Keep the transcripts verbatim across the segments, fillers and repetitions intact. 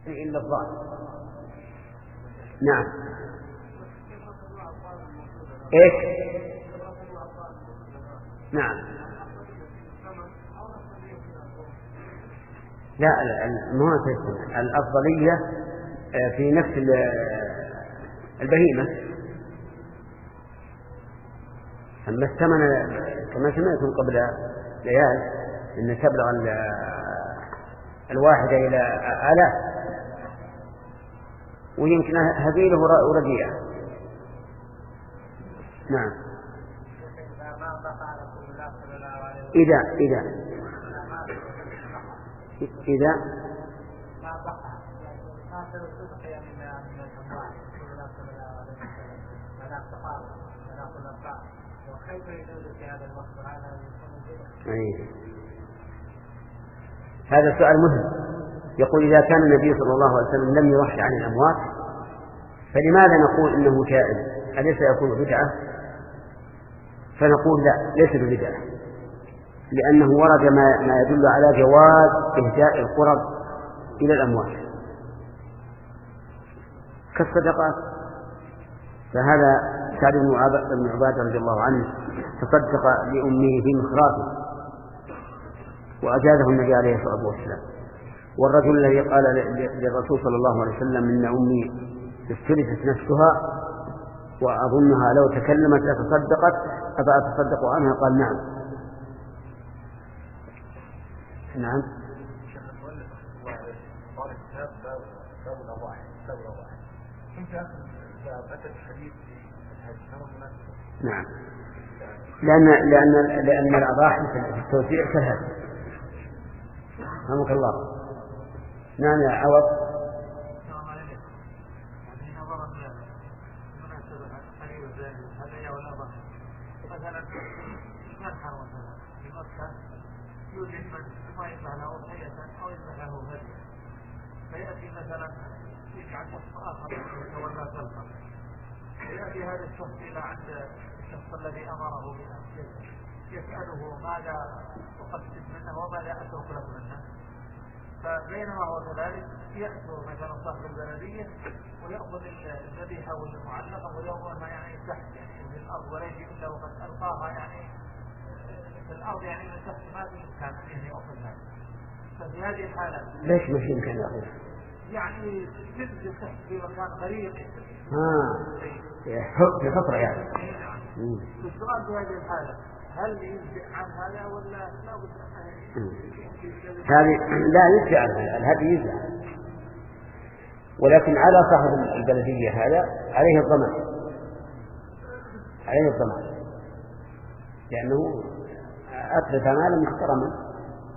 إلا الضعف. نعم. إيش؟ نعم. لا مو الأفضلية في نفس البهيمة، أما الثمن كما سمعتم قبل ليال إن تبلغ الواحدة إلى آلاف، ويمكن هذيله رديئة. نعم. إذا إذا إذا هذا سؤال مهم. يقول إذا كان النبي صلى الله عليه وسلم لم يوحي عن الأموات فلماذا نقول إنه جائز؟ أليس يكون بدعة؟ فنقول لا، ليس ببدعة، لأنه ورد ما, ما يدل على جواز إهداء القرب إلى الأموات كالصدقات. فهذا سعد بن عبادة رضي الله عنه تصدق لأمه في مخراته وأجازه النبي عليه الصلاة والسلام. والرجل الذي قال للرسول صلى الله عليه وسلم إن أمي استلفت نفسها وأظنها لو تكلمت لتصدقت أفأتصدق عنها؟ قال نعم. نعم. نعم. لأن لأن لأن الأضاحي في التوزيع كالهدي. رحمك الله. نعم يا عوض. مثلا منحر مثلا في مكة يوجد من ما يذبح له أضحية أو يذبح له هدية، فيأتي مثلا يجعل شخص آخر يتولى خلفه، فيأتي هذا الشخص إلى عند الشخص الذي أمره بأن يسأله ماذا أقدم منه وماذا أترك له منه، فبينما هو كذلك يأتوا مثلا صاحب البلدية ويأخذ الذبيحة والمعلقة ويوضعها يعني تحت يعني في الأرض ولا يجي إلا وقد ألقاها يعني في الأرض يعني من تحت ما بإمكان أن يأخذها. ففي هذه الحالة ليش مش يمكن يأخذها؟ يعني تنزل تحت في مكان غريب. آه في فترة يعني. السؤال في هذه الحالة هل ينزع عن هذا ولا لا بد هذه لا ينزع عن هذا، الهدي ينزع، ولكن على صاحب البلدية هذا عليه الضمان، عليه الضمان لأنه أتلف مالا محترما.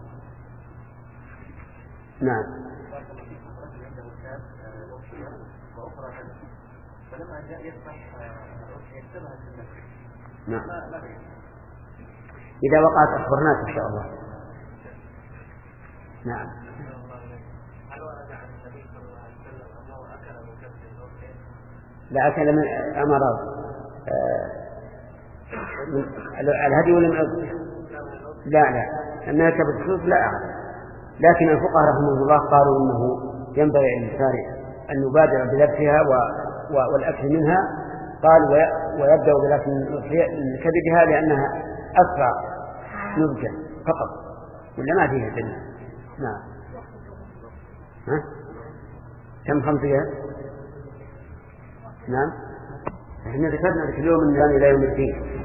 نعم. فلما جاء يذبح يكتبها في النفس. نعم. إذا وقعت أخبرناك إن شاء الله. نعم. هل ورد عن النبي صلى الله عليه وسلم أنه أكل مكبر الأضحية؟ لا أكل من أمراض الهدي ولا من لا لا أنها كبت لا أعلم، لكن الفقهاء رحمه الله قالوا إنه ينبغي الإنسان أن يبادر بلبسها والأكل منها، قال ويبدأ بلبس من كبدها لأنها أسرع نضجا فقط ولا ما فيها دليل. نعم. ها كم خمسة؟ نعم. احنا ذكرنا لك اليوم من الآن إلى يوم الدين.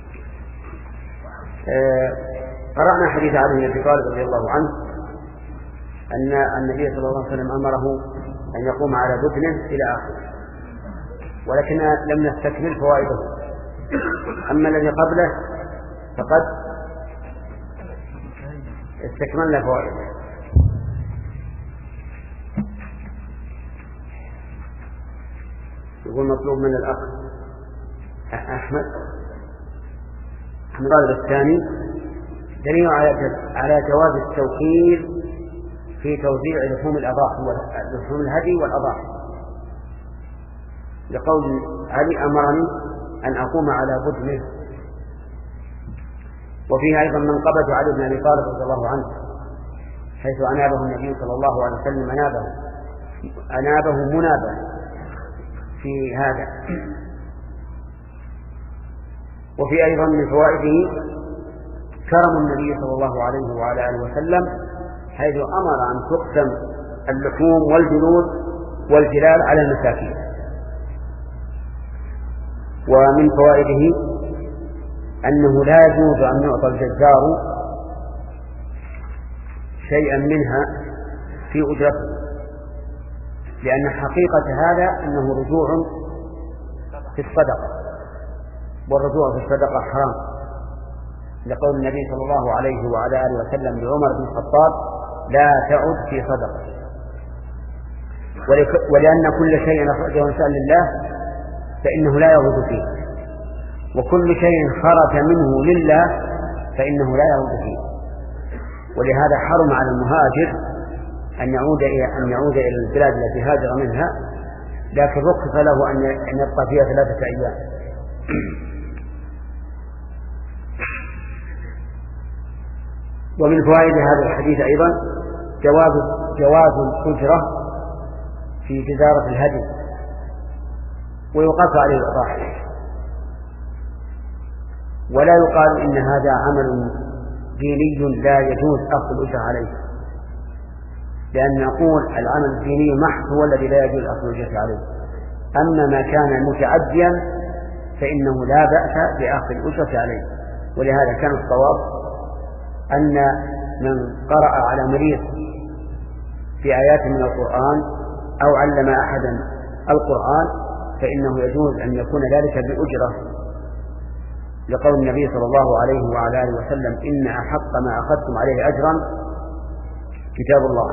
آه قرأنا حديث علي بن أبي طالب رضي الله عنه أن النبي صلى الله عليه وسلم أمره أن يقوم على بدنه إلى آخره، ولكن لم نستكمل فوائده. أما الذي قبله فقد استكملنا فوائده. يقول مطلوب من الأخ أحمد أحمد الرجل الثاني دليل على جواز التوكيل في توزيع لحوم الأضاحي ولحوم الهدي والأضاحي، لقول علي أمرني أن أقوم على بدنه. وفيها أيضا منقبة علي بن أبي طالب رضي الله عنه حيث أنابه النبي صلى الله عليه وسلم منابه أنابه منابة في هذا. وفي أيضا من فوائده كرم النبي صلى الله عليه وعلى آله وسلم حيث أمر أن تقسم اللحوم والجلود والجلال على المساكين. ومن فوائده أنه لا يجوز أن يعطى الجزار شيئا منها في أجرته، لأن حقيقة هذا أنه رجوع في الصدقة، والرجوع في الصدقة حرام، لقول النبي صلى الله عليه وعلى آله وسلم لعمر بن الخطاب: لا تعد في صدقة. ولأن كل شيء أخرجه إنسان لله فإنه لا يعود فيه، وكل شيء خرج منه لله فإنه لا يعود فيه. ولهذا حرم على المهاجر أن يعود أن يعود إلى البلاد التي هاجر منها، لكن رخص له أن يبقى فيها ثلاثة أيام. ومن فوائد هذا الحديث أيضا جواز جواز الأجرة في جزارة الهدي، ويقاس عليه الأضاحي، ولا يقال إن هذا عمل ديني لا يجوز أخذ الأجرة عليه، لأن نقول العمل الديني محض هو الذي لا يجوز أخذ الأجرة عليه. أما ما كان متعديا فإنه لا بأس بأخذ الأجرة عليه. ولهذا كان الصواب أن من قرأ على مريض في آيات من القرآن أو علم أحدا القرآن فإنه يجوز أن يكون ذلك بأجرة، لقول النبي صلى الله عليه وعلى آله وسلم: إن أحق ما أخذتم عليه أجرا كتاب الله.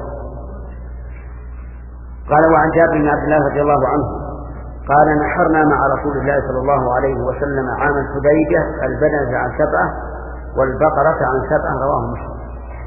قال: وعن جابر بن عبد الله رضي الله عنه قال: نحرنا مع رسول الله صلى الله عليه وسلم عام الحديبية البدنة عن سبعة والبقرة عن سبعة، رواه مسلم.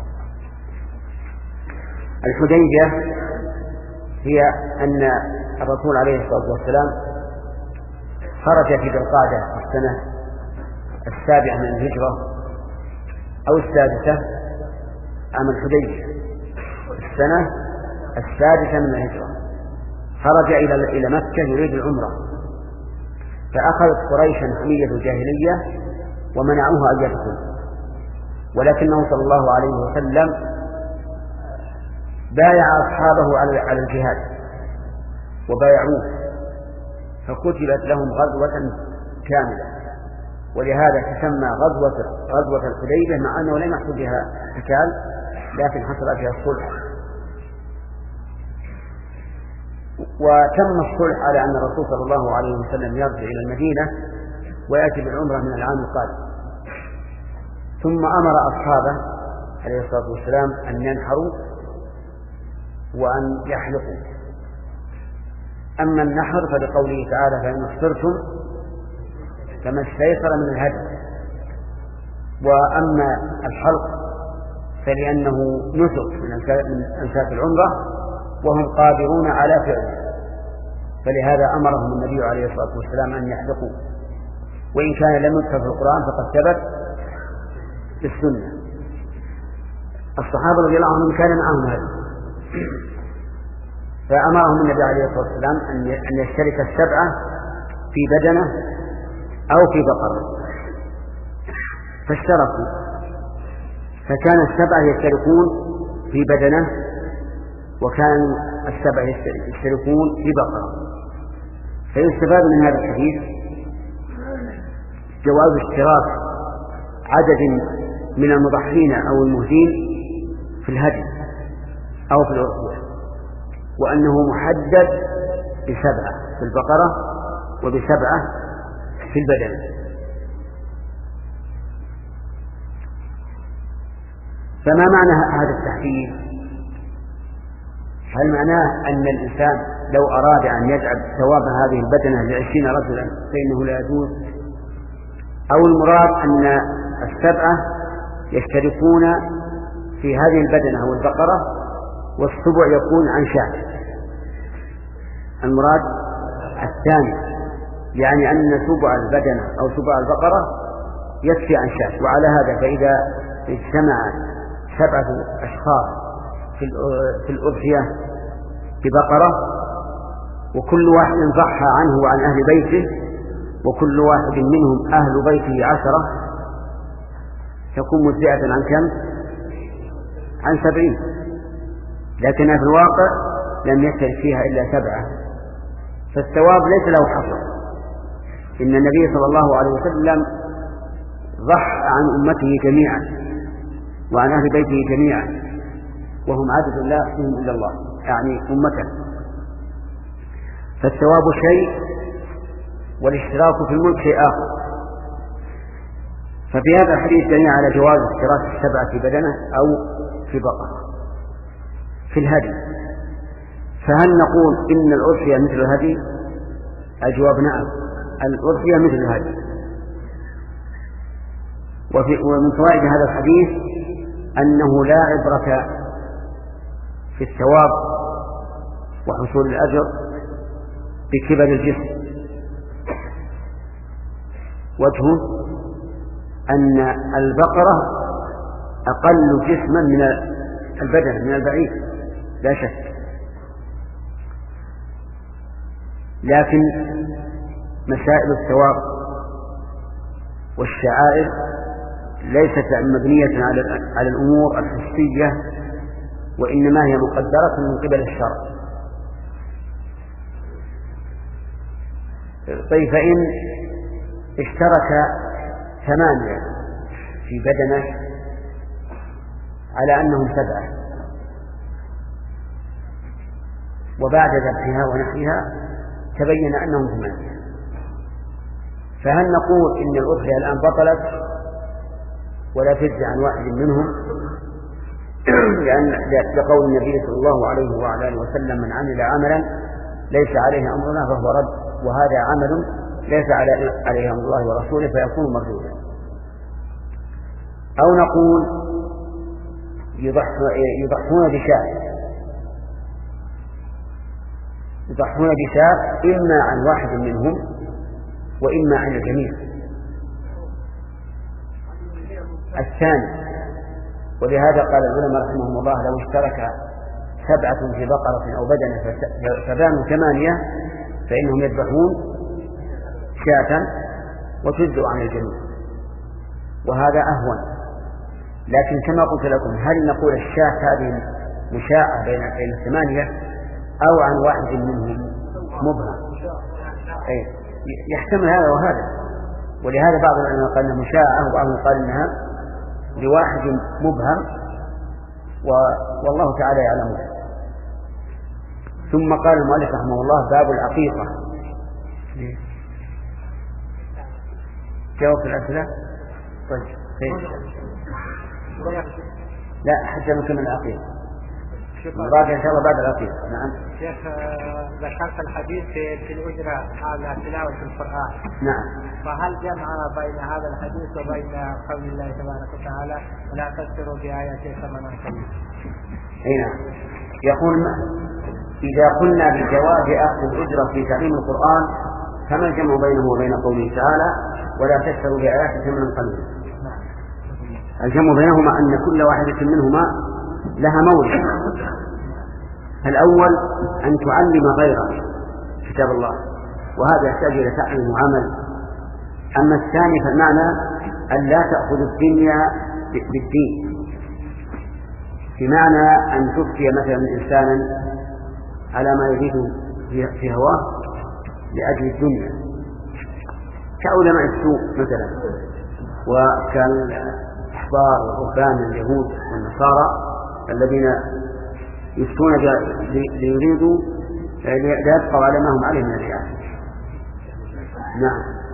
الحديبية هي أن الرسول عليه الصلاة والسلام خرج في ذي القعدة في السنة السابعة من الهجرة أو السادسة، عام الحديبية السنة السادسة من الهجرة، خرج إلى إلى مكة يريد العمرة، فأخذت قريشا حمية الجاهلية ومنعوها أن يدخل، ولكنه صلى الله عليه وسلم بايع أصحابه على الجهاد وبايعوه، فكتبت لهم غزوة كاملة، ولهذا تسمى غزوة غزوة الحديبية، مع أنه لم يحصل بها قتال لكن حصل فيها الصلح. وتم الصلح على أن الرسول صلى الله عليه وسلم يرجع إلى المدينة ويأتي بالعمرة من العام القادم. ثم أمر أصحابه عليه الصلاة والسلام أن ينحروا وأن يحلقوا. أما النحر فلقوله تعالى: فإن احصرتم فما استيسر من الهدي. وأما الحلق فلأنه نسك من أنساك العمرة وهم قادرون على فعله، فلهذا أمرهم النبي عليه الصلاة والسلام أن يحلقوا، وإن كان لم يذكر في القرآن فقد ثبت في السنة. الصحابة رضي الله عنهم كان معهم هذا، فأمرهم النبي عليه الصلاة والسلام أن يشترك السبعة في بدنة أو في بقرة، فاشتركوا، فكان السبعة يشتركون في بدنة وكان السبعة يشتركون في بقرة. فيستفاد من هذا الحديث جواز اشتراك عدد من المضحين أو المهدين في الهدي أو في الأضحية، وأنه محدد بسبعة في البقرة وبسبعة في البدن. فما معنى هذا التحديد؟ هل معناه أن الإنسان لو أراد أن يجعل ثواب هذه البدنة لعشرين رجلا فإنه لا يجوز، أو المراد أن السبعة يشتركون في هذه البدنة أو البقرة والسبع يكون عن شاة؟ المراد الثاني، يعني أن سبع البدنة أو سبع البقرة يكفي عن شاة. وعلى هذا فإذا اجتمع سبعة أشخاص في الأضحية ببقرة، وكل واحد ضحى عنه وعن أهل بيته، وكل واحد منهم أهل بيته عشرة، تكون مجزئة عن كم؟ عن سبعين. لكنها في الواقع لم يشترك فيها إلا سبعة، فالثواب ليس له حصر. إن النبي صلى الله عليه وسلم ضحى عن أمته جميعا وعن أهل بيته جميعا، وهم عدد لا يحصيهم إلا الله، يعني أمته، فالثواب شيء والاشتراك في الملك شيء آخر. ففي هذا الحديث دليل على جواز اشتراك السبعة في بدنه أو في بقرة في الهدي. فهل نقول إن الأضحية مثل الهدي؟ الجواب نعم، الأضحية مثل الهدي. ومن فوائد هذا الحديث أنه لا عبرة في الثواب وحصول الأجر بكبر الجسم. وجهه أن البقرة أقل جسما من البدن من البعير لا شك، لكن مسائل الثواب والشعائر ليست مبنية على الأمور الحسية، وإنما هي مقدرة من قبل الشرع. طيب، فإن اشترك ثمانية في بدنه على أنهم سبعة، وبعد ذبحها ونحرها تبين أنهم ثمانية، فهل نقول إن الأضحية الآن بطلت ولا تجزي عن واحد منهم؟ لأن لقول النبي صلى الله عليه وعلى آله وسلم: من عمل عملا ليس عليه أمرنا فهو رد، وهذا عمل ليس عليه أمر الله ورسوله فيكون مردودا. أو نقول يضحون بشاة يضحون بشاة إما عن واحد منهم وإما عن الجميع. الثاني، ولهذا قال العلماء رحمهم الله: لو اشترك سبعة في بقرة أو بدنة فبانوا ثمانية فإنهم يذبحون شاة وتجزئ عن الجميع، وهذا أهون. لكن كما قلت لكم، هل نقول الشاة هذه مشاعة بين الثمانية أو عن واحد منهم مبهم؟ أي يحتمل هذا وهذا، ولهذا بعض العلماء قال انها مشاعة وبعضهم قال انها لواحد مبهم، والله تعالى يعلم. ثم قال المؤلف رحمه الله: باب العقيقة. جاوب في الأسئلة. طيب لا حتى نكمل العقيقة بعد إن شاء الله بعد العقيقة. نعم شيخ، ذكرت الحديث في الأجرة على تلاوة القرآن. نعم، فهل جمع بين هذا الحديث وبين قول الله تبارك وتعالى: ولا تشتروا بآياتي ثمنا قليلا؟ أي نعم. يقول: إذا قلنا بجواز أخذ الأجرة في تعليم القرآن فما الجمع بينه وبين قوله تعالى: ولا تشتروا بآياتي ثمنا قليلا؟ الجمع بينهما أن كل واحدة منهما لها مورد. الأول أن تعلم غيرك كتاب الله، وهذا يحتاج إلى تعليم وعمل. أما الثاني فالمعنى أن لا تأخذ الدنيا بالدين، بمعنى أن تفتي مثلا إنسانا على ما يريد في هواه لأجل الدنيا، كعلماء السوء مثلا، وكالأحبار والرهبان اليهود والنصارى الذين يفتون ليريدوا ليبقوا على ما هم عليه من الرياء. نعم.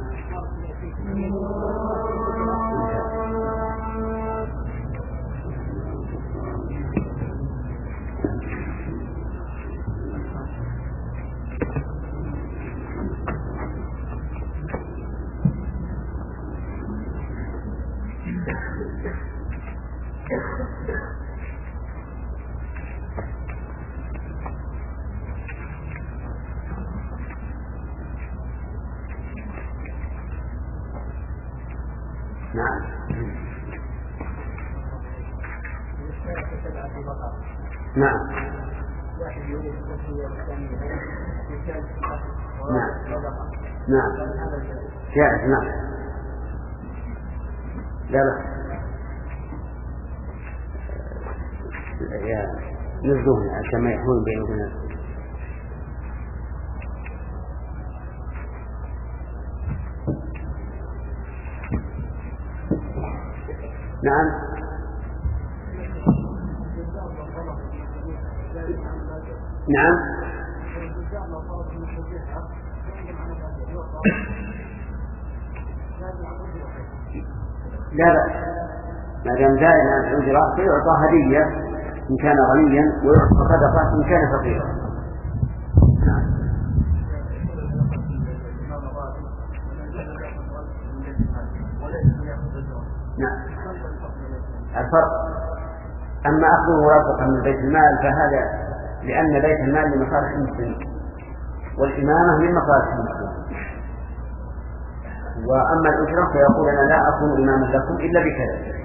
نعم. نعم نعم جائز نعم لا لا يا نزلوه عشان ما يحول بينه وبين نعم نعم لا لا ما دام زائد عن الأجرة فيعطى هدية إن كان غنيا ويعطى صدقة إن كان فقيرا. نعم. نعم. الفرق أما أخذه رزقا من بيت المال فهذا لأن بيت المال لمصالح المسلمين والإمامة من مصالح المسلمين، وأما الأجرة فيقول أنا لا أكون إماما لكم إلا بكذا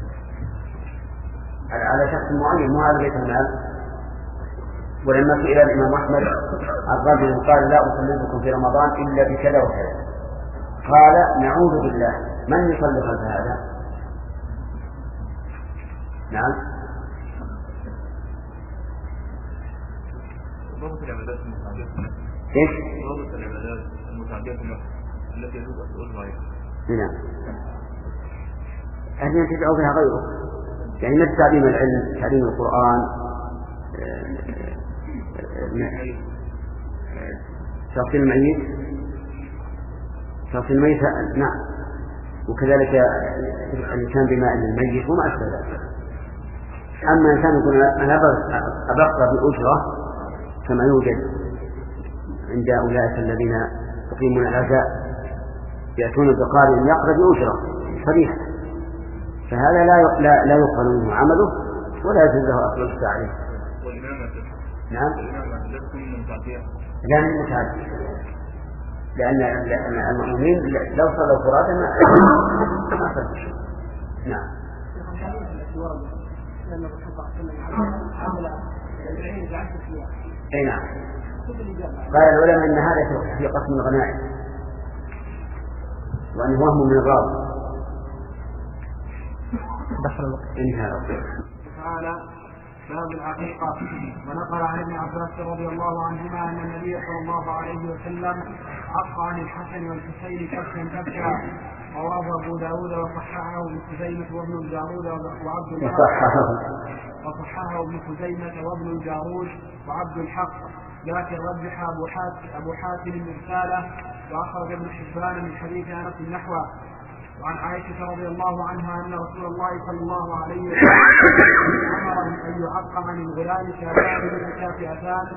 على شخص معين مو على بيت المال. ولما سئل الإمام أحمد عن رجل قال لا أصلي في رمضان إلا بكذا وكذا قال نعوذ بالله من يصلي خلف هذا؟ نعم. ضابط العبادات المتعدية ايش؟ ضابط العبادات المتعدية التي يجوز أن تؤذى عليها. نعم. أهل تدعو فيها غيره، يعني مثل تعليم العلم، تعليم القرآن، شخص الميت شخص الميت نعم، وكذلك الإنسان بماء الميت وما أشبه ذلك. أما إنسان يقول أنا أبقى بأجرة كما يوجد عند أولئك الذين يقيمون العزاء يأتون بقارئ يقرأ بأجرة صريحة، فهذا لا لا لا يقبل منه عمله ولا يجوز له أخذ الساعة عليه. نعم. لا من متعدي، لأن المؤمنين لو صلوا فرادا ما أخذ شيء. نعم. أي نعم. قال العلماء أن هذا في قسم الغنائم وأنه وهم من الراوي. دخل الوقت. انتهى. تعالى باب العقيقة. ونقل عن ابن عباس رضي الله عنهما أن النبي صلى الله عليه وسلم عق عن الحسن والحسين كبشا كبشا، رواه أبو داود وصححه ابن خزيمة وابن الجارود وعبد الحق وصححه ابن خزيمة وابن الجارود وعبد الحق، لكن رجح أبو حاتم أبو حاتم الرسالة، وأخرج ابن حبان من حديث أنس نحوه. وعن عائشة رضي الله عنها أن رسول الله صلى الله عليه وسلم أمر أن يعق عن الغلام شاتان متكافئتان،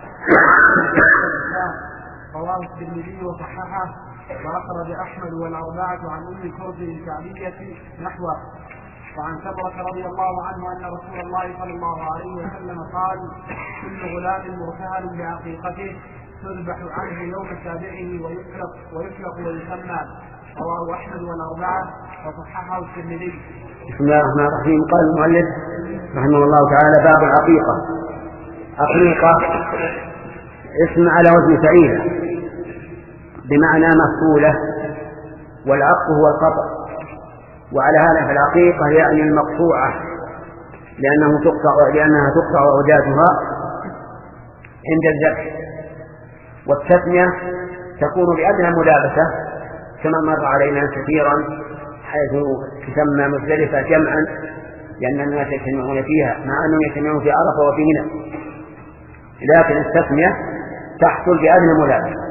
رواه الترمذي وصححه، وأخرج أحمد والأربعة عن أم كرز الكعبية نحوه. وعن سمرة رضي الله عنه أن رسول الله صلى الله عليه وسلم قال كل غلام مرتهن بعقيقته تذبح عنه يوم سابعه ويطلق ويطلق ويسمى، رواه أحمد والأربعة وصححه الترمذي. بسم الله الرحمن الرحيم. قال المؤلف رحمه الله تعالى باب العقيقة. عقيقة اسم على وزن فعيلة بمعنى مفعولة، والعق هو القطع، وعلى هذا فالعقيقة يعني المقطوعة لأنه تقطع لأنها تقطع عوداتها عند الذبح. والتثنية تكون بأدنى ملابسة كما مر علينا كثيرا، حيث تسمى مزدلفة جمعا لأن الناس يجتمعون فيها مع أنهم يجتمعون في عرفة وفي منى، لكن التسمية تحصل بأدنى ملابسة.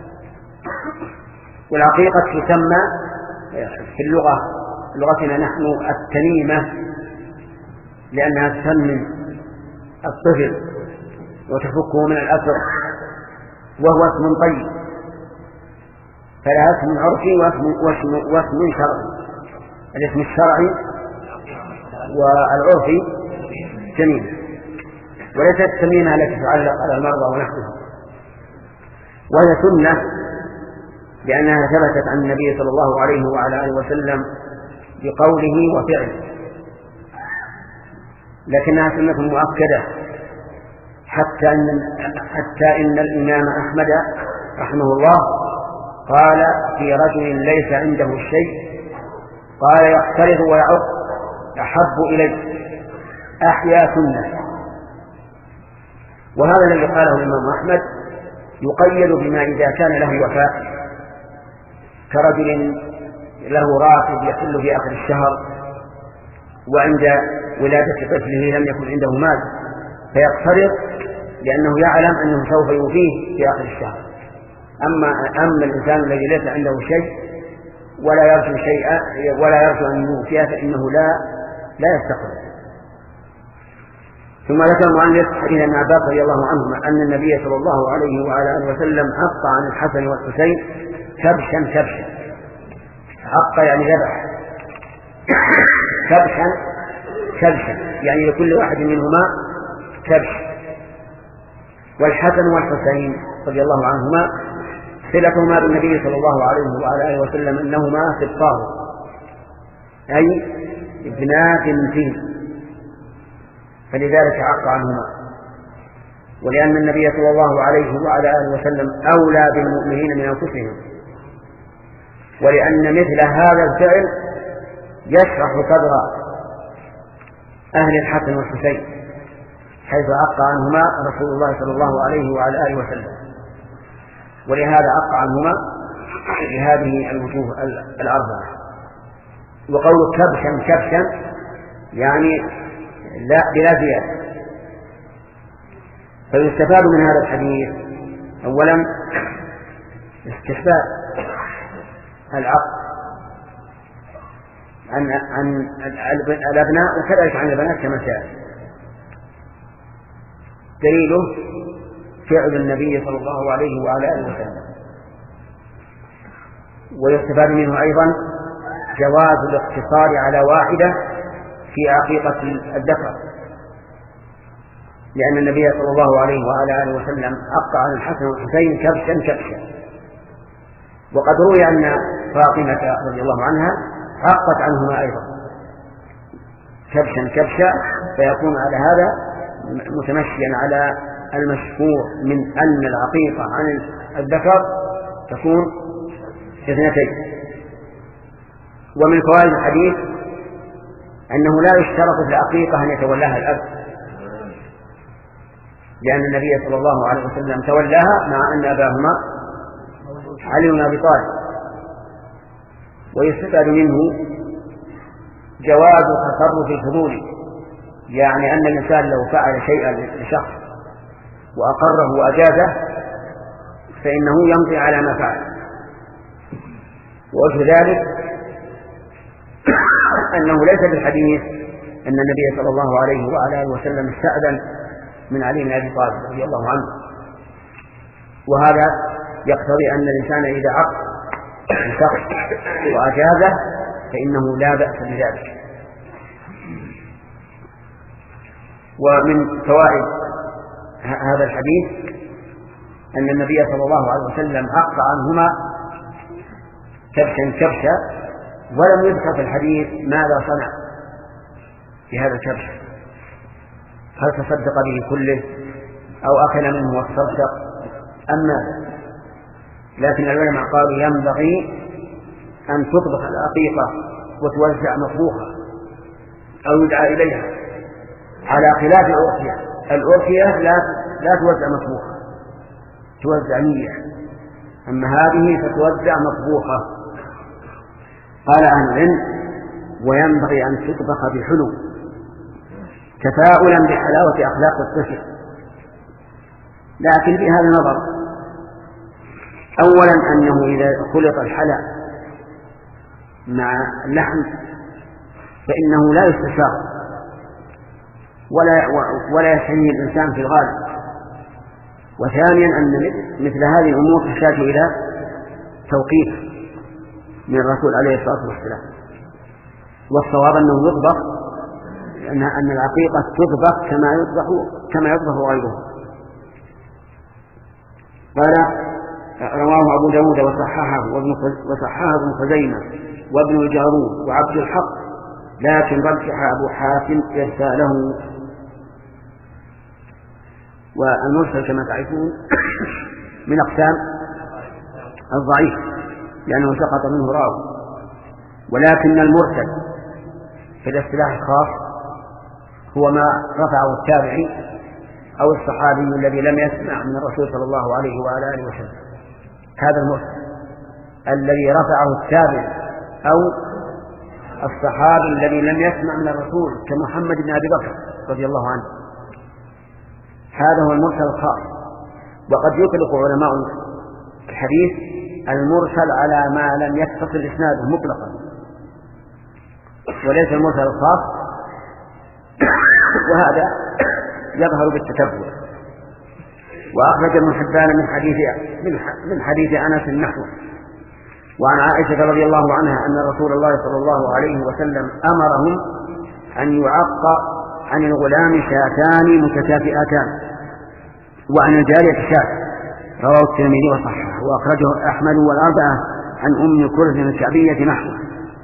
والعقيقة تسمى في اللغة لغتنا نحن التميمة لأنها تسمن الطفل وتفكه من الأسر، وهو اسم طيب، فلها اسم عرفي واسم, واسم, واسم شرعي. الاسم الشرعي والعرفي تميمة، وليست التميمة التي تعلق على المرضى ونحوها. وهي سنة لأنها ثبتت عن النبي صلى الله عليه وعلى آله وسلم بقوله وفعله، لكنها سنة مؤكدة حتى إن, حتى إن الإمام أحمد رحمه الله قال في رجل ليس عنده شيء قال يقترض ويعق أحب إليه أحيا سنة. وهذا الذي قاله الإمام أحمد يقيد بما إذا كان له وفاء، كرجل له راتب يحل في آخر الشهر وعند ولادة طفله لم يكن عنده مال فيقترض لأنه يعلم أنه سوف يوفيه في آخر الشهر. أما أما الإنسان الذي ليس عنده شيء ولا يرجو شيئا ولا يرجو أن يوفيه فإنه لا لا يستقبل. ثم ذكر المؤلف حديث ابن عباس رضي الله عنهما أن النبي صلى الله عليه وعلى آله وسلم حق عن الحسن والحسين كبشا كبشا. حق يعني ذبح، كبشا كبشا يعني لكل واحد منهما كبش. والحسن والحسين رضي الله عنهما صلتهما بالنبي صلى الله عليه وعلى آله وسلم أنهما سبطاه أي ابنا بنتين، فلذلك عق عنهما. ولأن النبي صلى الله عليه وعلى آله وسلم أولى بالمؤمنين من أنفسهم، ولأن مثل هذا الفعل يشرح صدر أهل الحسن والحسين حيث عق عنهما رسول الله صلى الله عليه وعلى آله وسلم، ولهذا عق عنهما بهذه الوجوه الأربعة. وقول كبشا كبشا يعني لا بلا زيادة. فيستفاد من هذا الحديث أولا استحباب العقد عن عن الأبناء وكذلك عن البنات كما سيأتي. دليله فعل النبي صلى الله عليه وعلى آله وسلم. ويستفاد منه أيضا جواز الاقتصار على واحدة في عقيقة الذكر، لأن النبي صلى الله عليه وعلى آله وسلم حق عن الحسن والحسين كبشا كبشا. وقد روي أن فاطمة رضي الله عنها حقت عنهما أيضا كبشا كبشا، فيكون على هذا متمشيا على المشهور من أن العقيقة عن الذكر تكون اثنتين. ومن فوائد الحديث أنه لا يشترط في العقيقة أن يتولاها الأب، لأن النبي صلى الله عليه وسلم تولاها مع أن أباهما علي بن أبي طالب. ويستفاد منه جواز تصرف الفضول، يعني أن الإنسان لو فعل شيئا لشخص وأقره وأجازه فإنه يمضي على ما فعل. ووجه ذلك أنه ليس بالحديث أن النبي صلى الله عليه وعلى آله وسلم استأذن من علي بن أبي طالب رضي الله عنه. وهذا يقتضي أن الإنسان إذا عقد شخص وأجازه فإنه لا بأس بذلك. ومن فوائد هذا الحديث أن النبي صلى الله عليه وسلم عق عنهما كبشا كبشا، ولم يذكر في الحديث ماذا صنع في هذا الكبش، هل تصدق به كله أو أكل منه وتصدق أم ماذا. لكن العلماء قالوا ينبغي أن تطبخ العقيقة وتوزع مطبوخة أو يدعى إليها، على خلاف الأرخية. الأرخية لا لا توزع مطبوخة، توزع نية، أما هذه فتوزع مطبوخة. قال أهل العلم وينبغي أن تطبخ بحلو تفاؤلا بحلاوة أخلاق الطفل. لكن في هذا النظر، أولا أنه إذا خلط الحلى مع اللحم فإنه لا يستشار ولا ولا يحني الإنسان في الغالب. وثانيا أن مثل هذه الأمور تحتاج إلى توقيف من الرسول عليه الصلاة والسلام. والصواب أنه يطبخ، لأن أن العقيقة تطبخ كما يطبخ كما يطبخ غيره. قال رواه أبو داود وصححه وصححه ابن خزيمة وابن الجارود وعبد الحق، لكن رجح أبو حاتم إرساله. والمرسل كما تعرفون من أقسام الضعيف لأنه سقط منه راوي، ولكن المرسل في الاصطلاح الخاص هو ما رفعه التابعي أو الصحابي الذي لم يسمع من الرسول صلى الله عليه وعلى آله وسلم. هذا المرسل الذي رفعه التابعي أو الصحابي الذي لم يسمع من الرسول كمحمد بن أبي بكر رضي الله عنه، هذا هو المرسل الخاص. وقد يطلق علماء الحديث المرسل على ما لم يتصل إسناده مطلقا، وليس المرسل الخاص، وهذا يظهر بالتتبع. وأخرج ابن حبان من حديث من حديث أنس نحوه. وعن عائشة رضي الله عنها أن رسول الله صلى الله عليه وسلم أمرهم أن يعق عن الغلام شاتان متكافئتان وعن الجارية شاة، رواه الترمذي وصححه. وأخرجه أحمد والأربعة عن أم كلثوم الكعبية نحوه.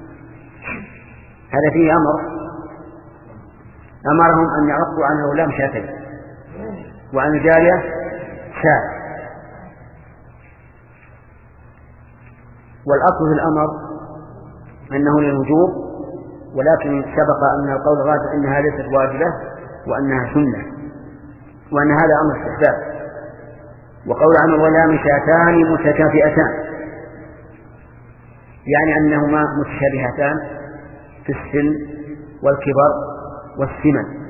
هذا فيه أمر، أمرهم أن يعقوا عن الغلام شاتين وعن الجارية شاة. والأصل في الأمر أنه للوجوب، ولكن سبق أن القول الراجح أنها ليست واجبة وأنها سنة، وأن هذا أمر استحباب. وقول عن الغلام شاتان متكافئتان يعني أنهما متشابهتان في السن والكبر والسمن.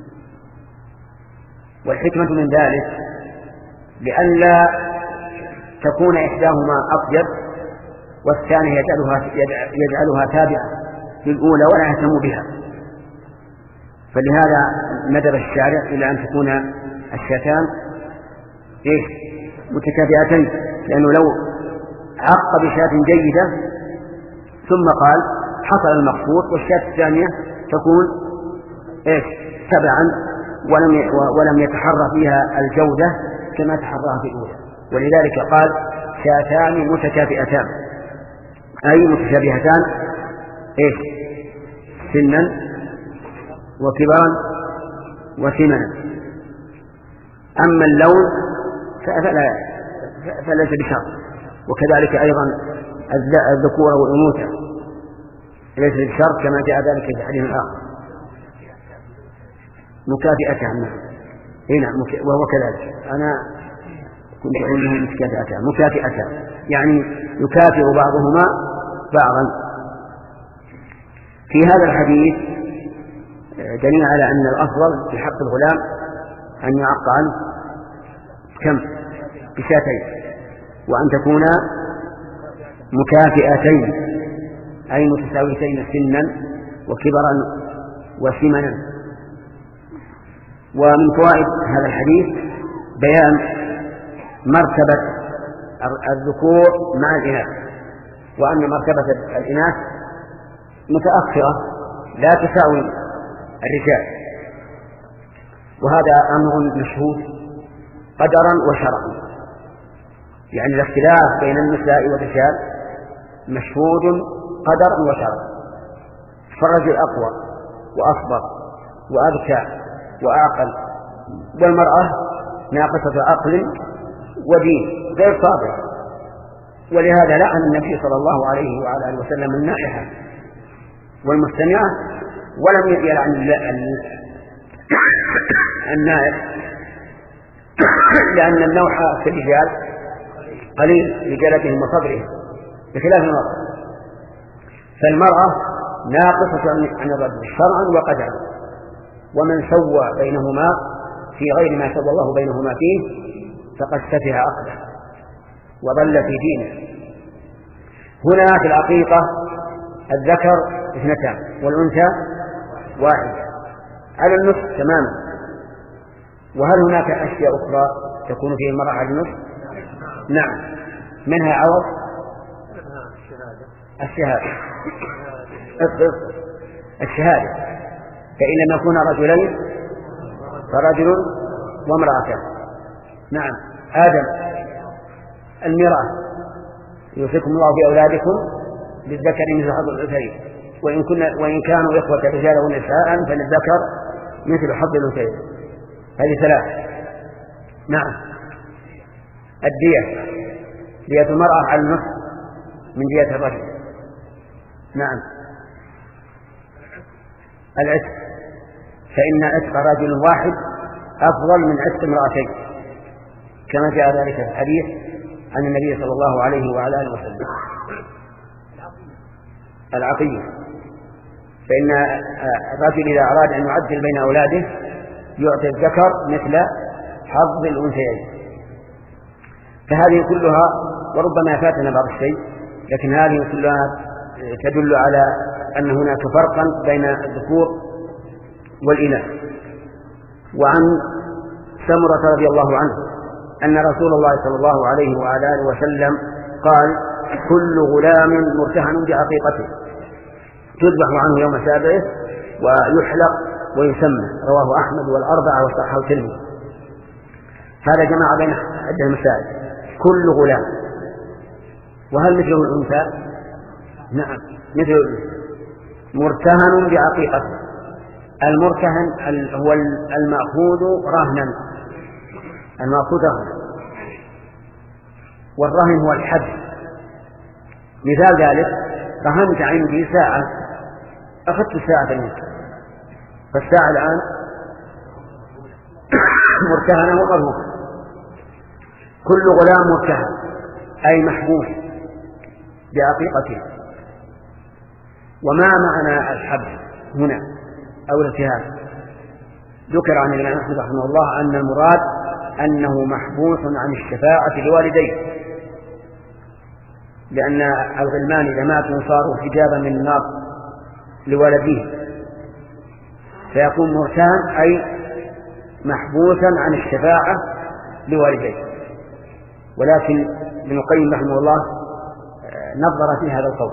والحكمة من ذلك لئلا تكون إحداهما أطيب والثانية يجعلها, يجعلها تابعة للأولى ولا يهتم بها. فلهذا ندب الشارع إلى أن تكون الشاتان إيه متكافئتين، لأنه لو عق بشاة جيدة ثم قال حصل المقصود والشاة الثانية تكون إيه تبعا ولم ولم يتحرى فيها الجودة كما تحراها في الأولى. ولذلك قال شاتان متكافئتان أي متشابهتان إيش سنا وكبرا وسمنا. أما اللون فلا فليس بشرط، وكذلك أيضا الذكور والأنوثة ليس بشرط كما جاء ذلك في حديث آخر مكافئتان. هنا وهو كذلك أنا كنت أقول لهم مكافئتان مكافئتان يعني يكافئ بعضهما بعضا. في هذا الحديث دليل على أن الأفضل في حق الغلام أن يعق عنه كم بشاتين، وأن تكونا مكافئتين أي متساويتين سنا وكبرا وسمنا. ومن فوائد هذا الحديث بيان مرتبة الذكور مع الإناث، وأن مرتبة الإناث متأخرة لا تساوي الرجال، وهذا أمر مشهود قدرا وشرعا. يعني الاختلاف بين النساء والرجال مشهود قدرا وشرعا، فالرجل أقوى وأصبر وأذكى وأعقل، والمرأة ناقصة عقل ودين غير صابر. ولهذا لعن النبي صلى الله عليه وعلى آله وسلم النائحة والمستمعة، ولم يلعن النائح، لأن النوح في الرجال قليل لجلدهم وصبرهم بخلاف المرأة. فالمرأة ناقصة عن الرجل شرعا وقدرا، ومن سوى بينهما في غير ما سوى الله بينهما فيه فقد سفه عقله وضل في دينه. هنا في العقيقة الذكر اثنتان والأنثى واحدة على النصف تماما. وهل هناك أشياء أخرى تكون فيه المرأة على النصف؟ نعم، منها عوض الشهادة الشهادة فإن لم يكون رجلين فرجل وامرأتان. نعم. آدم الميراث يوصيكم الله بأولادكم للذكر مثل حظ الأنثيين، وإن كنا وإن كانوا إخوة رجالا ونساء فللذكر مثل حظ الأنثيين. هذه ثلاث. نعم الدية، دية المرأة على النصف من دية الرجل. نعم العتق، فإن عتق رجل واحد أفضل من عتق امرأتين، كما جاء ذلك في الحديث عن النبي صلى الله عليه وعلى آله وسلم. العطية، فإن الرجل إذا أراد أن يعدل بين أولاده يعطي الذكر مثل حظ الأنثيين. فهذه كلها، وربما فاتنا بعض الشيء، لكن هذه كلها تدل على أن هناك فرقا بين الذكور والإناث. وعن سمرة رضي الله عنه أن رسول الله صلى الله عليه وعلى آله وسلم قال: كل غلام مرتهن بعقيقته تذبح عنه يوم سابعه ويحلق ويسمى. رواه أحمد والأربعة وصححه الترمذي. هذا جمع بين عدة مسائل. كل غلام، وهل مثله الأنثى؟ نعم مثل الأنثى. مرتهن بعقيقته، المرتهن هو المأخوذ رهنا، المأخوذ رهنا، والرهن هو الحد. مثال ذلك: رهنت عندي ساعة، أخذت الساعة منك، فالساعة الآن مرتهنة ومرهونة. كل غلام مرتهن أي محبوس بعقيقته. وما معنى الحبس هنا أو الارتهان؟ ذكر عن الإمام أحمد رحمه الله أن المراد أنه محبوس عن الشفاعة لوالديه، لأن الغلمان إذا ماتوا صاروا حجابا من النار لولديه، فيكون مرتهن أي محبوسا عن الشفاعة لوالديه. ولكن ابن القيم رحمه الله نظر في هذا القول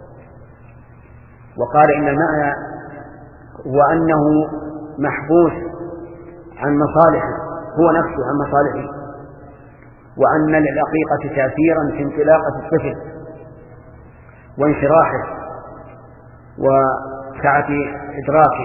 وقال إن المعنى هو أنه محبوس عن مصالحه، هو نفسه عن مصالحه، وأن للعقيقة تأثيرا في انطلاقة الطفل وانشراحه وسعة إدراكه،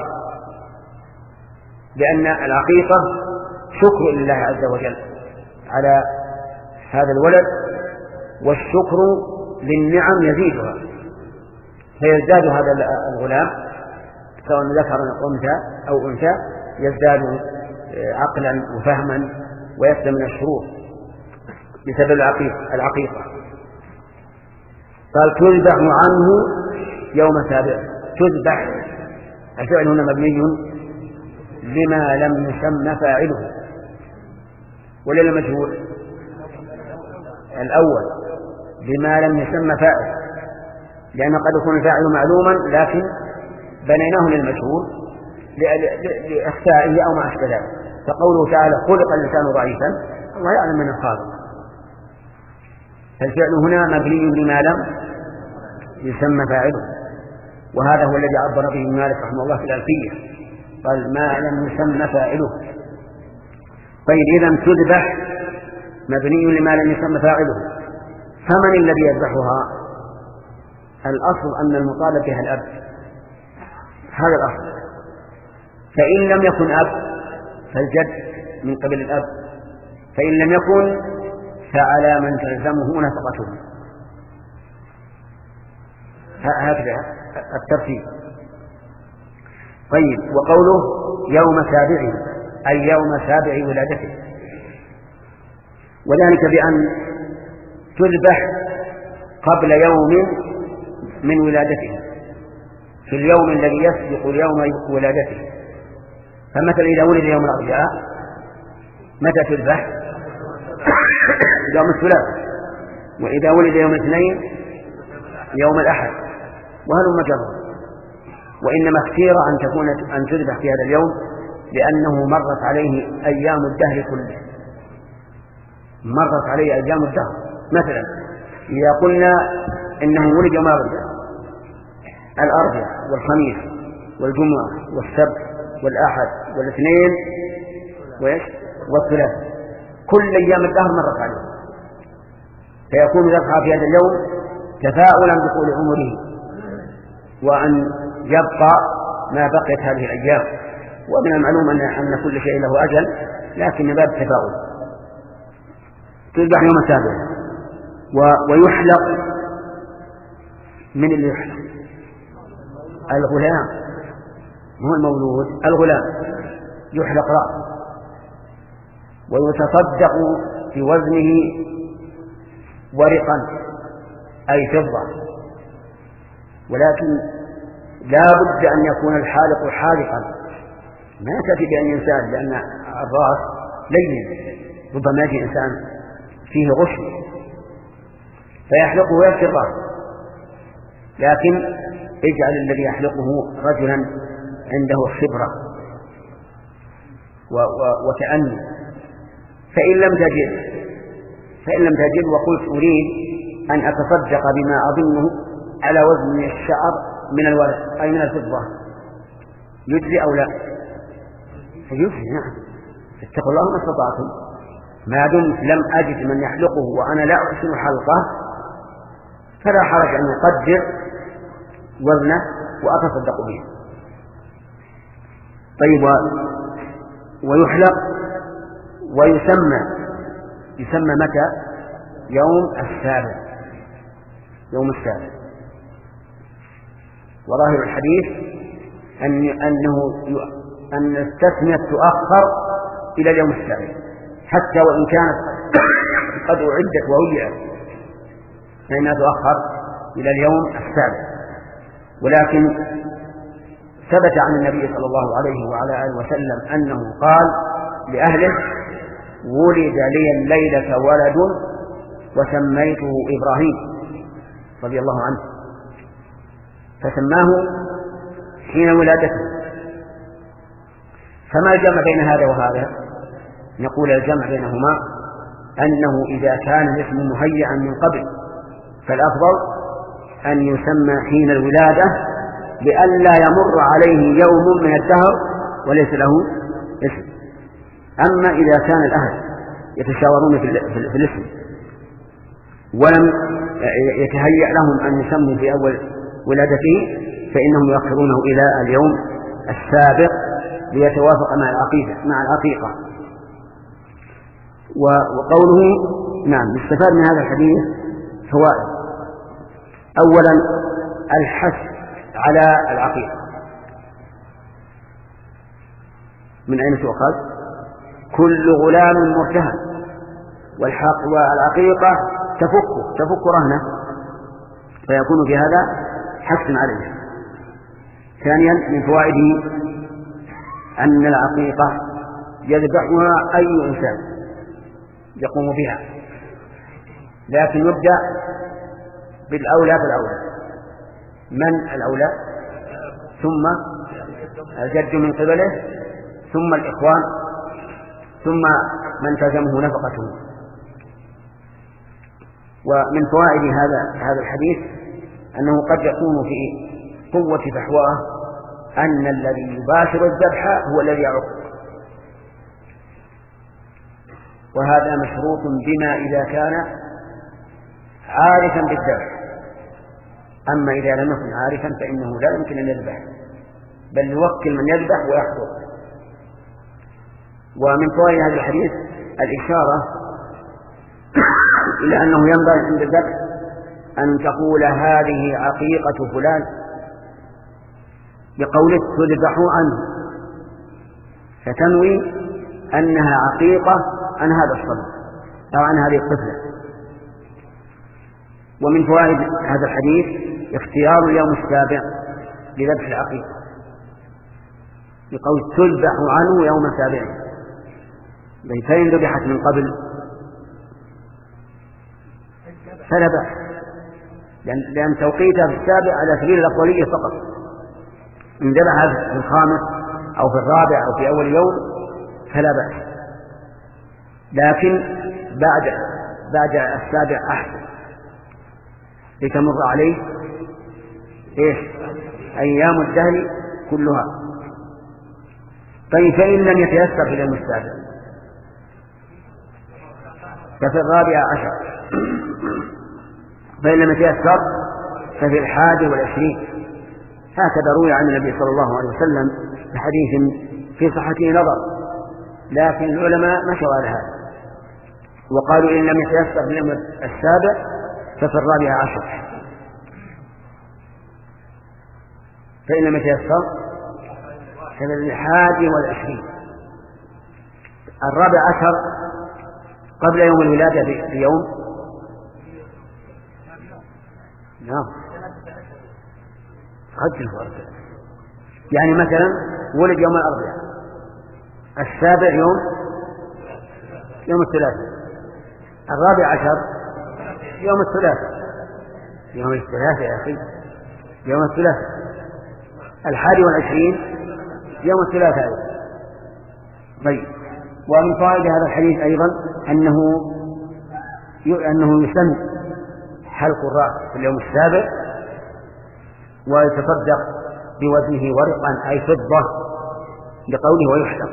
لأن العقيقة شكر لله عز وجل على هذا الولد، والشكر للنعم يزيدها، فيزداد هذا الغلام سواء ذكر أنثى أو أنثى يزداد عقلا وفهما ويسلم من الشرور بسبب العقيقة. قال: تذبح عنه يوم سابعه. تذبح الفعل هنا مبني لما لم يسمى فاعله، ولا المجهول الأول لما لم يسمى فاعل، لأن قد يكون الفاعل معلوما لكن بنيناه للمجهول لإخفائه أو ما أشبه ذلك. فقوله تعالى: خلق الإنسان ضعيفا، الله يعلم من الخالق. فالفعل هنا مبني لما لم يسمى فاعله، وهذا هو الذي عبر به ابن مالك رحمه الله في الألفية، قال: ما لم يسمى فاعله. طيب إذن تذبح مبني لما لم يسمى فاعله، فمن الذي يذبحها؟ الأصل أن المطالب بها الأب، هذا الأصل. فإن لم يكن أب فالجد من قبل الأب، فإن لم يكن فعلى من تلزمه نفقته. هكذا الترتيب. طيب، وقوله يوم سابعه أي يوم سابع ولادته، وذلك بأن تذبح قبل يوم من ولادته، في اليوم الذي يسبق اليوم ولادته. فمثلا إذا ولد يوم الأربعاء متى تذبح؟ يوم الثلاثاء. وإذا ولد يوم الاثنين يوم الأحد، وهلم جرا. وإنما اختير أن تكون أن تذبح في هذا اليوم لأنه مرت عليه أيام الدهر كله، مرت عليه أيام الدهر. مثلا إذا قلنا إنه ولد يوم الأربعاء، الأربعاء والخميس والجمعة والسبت والأحد والاثنين والثلاث، كل أيام الدهر مرت عليه، فيكون ذبحها في هذا اليوم تفاؤلا بطول عمره وأن يبقى ما بقيت هذه الأيام. ومن المعلوم أن كل شيء له أجل، لكن باب التفاؤل. تذبح يوم السابع. ويحلق، من اللي يحلق؟ الغلام، مو المولود، الغلام يحلق رأسه. ويتصدق في وزنه ورقا أي فضة، ولكن لا بد أن يكون الحالق حالقا، ما يكفي بأن ينسان، لأن الرأس لين ربما يجي إنسان فيه غش فيحلقه ويكسر الرأس، لكن اجعل الذي يحلقه رجلا عنده خبرة وتأني. فإن لم تجد فإن لم تجد وقلت أريد أن أتصدق بما أظنه على وزن الشعر من الورق أي من الفضة، يجزي أو لا؟ فيجزي، نعم. اتقوا الله ما استطعتم، ما دمت لم أجد من يحلقه وأنا لا أحسن حلقه فلا حرج أن أقدر وزنه وأتصدق به. طيب، ويحلق ويسمى يسمى متى؟ يوم السابع، يوم السابع. وظاهر الحديث أن أنه أن التسمية تؤخر إلى اليوم السابع، حتى وإن كانت قد أعدت ووجعت فإنها تؤخر إلى اليوم السابع. ولكن ثبت عن النبي صلى الله عليه وعلى آله وسلم أنه قال لأهله: ولد لي الليلة ولد وسميته إبراهيم رضي الله عنه، فسماه حين ولادته. فما الجمع بين هذا وهذا؟ نقول الجمع بينهما أنه إذا كان الاسم مهيئا من قبل فالأفضل أن يسمى حين الولادة لئلا يمر عليه يوم من الدهر وليس له اسم. أما إذا كان الأهل يتشاورون في الاسم ولم يتهيأ لهم أن يسموا في أول ولادته فإنهم يؤخرونه إلى اليوم السابق ليتوافق مع العقيدة مع العقيقة. وقوله نعم يستفاد من هذا الحديث فوائد. أولا الحث على العقيقة. من أين تؤخذ؟ كل غلام مرتهن، والحق والعقيقة تفك تفك رهنه، فيكون في هذا حث عليه. ثانيا من فوائده أن العقيقة يذبحها أي إنسان يقوم بها، لكن يبدأ بالأولى فالأولى. من الأولى؟ ثم الجد من قبله، ثم الإخوان، ثم من تلزمه نفقته. ومن فوائد هذا هذا الحديث أنه قد يكون في قوة فحواه أن الذي يباشر الذبح هو الذي يعق، وهذا مشروط بما إذا كان عارفا بالذبح. أما إذا لم يكن عارفا فإنه لا يمكن أن يذبح، بل يوكل من يذبح ويحضر. ومن فوائد هذا الحديث الإشارة إلى أنه ينبغي عند الذبح أن تقول هذه عقيقة فلان بقولك تذبح عنه، فتنوي أنها عقيقة عن هذا الصبي أو عن هذه الطفلة. ومن فوائد هذا الحديث اختيار اليوم السابع لذبح العقيقة بقول تذبح عنه يوم سابع، فإن ذبحت من قبل فلا بأس، لأن, لأن توقيتها في السابع على سبيل الأفضلية فقط. إن ذبحها في الخامس أو في الرابع أو في أول يوم فلا بأس، لكن بعد بعد السابع أحسن لتمر عليه إيش أيام الدهر كلها. طيب فإن لم يتيسر في اليوم السابع ففي الرابع عشر، فإن لم يتيسر ففي الحادي والعشرين. هكذا روي عن النبي صلى الله عليه وسلم بحديث في صحته نظر، لكن العلماء مشوا على هذا وقالوا إن لم يتيسر في اليوم السابع ففي الرابع عشر، فإن لم يتيسر ففي الحادي والعشرين. الرابع عشر قبل يوم الولادة بيوم، نعم خجل فرق. يعني مثلا ولد يوم الأربعاء، السابع يوم يوم الثلاثاء، الرابع عشر يوم الثلاثاء، يوم الثلاثاء يا أخي، يوم الثلاثاء، الحادي والعشرين يوم الثلاثاء. طيب، ومن فوائد هذا الحديث أيضا أنه أنه يسن حلق الرأس في اليوم السابع ويتصدق بوزنه ورقا أي فضة لقوله ويحلق.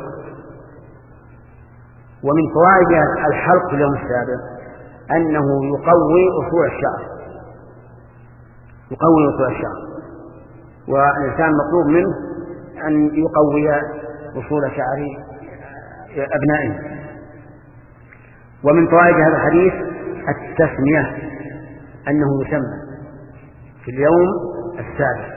ومن فوائد الحلق في اليوم السابع أنه يقوي أصول الشعر، يقوي أصول الشعر، والإنسان مطلوب منه أن يقوي أصول شعر أبنائه. ومن فوائد هذا الحديث التسمية، أنه يسمى في اليوم السابع.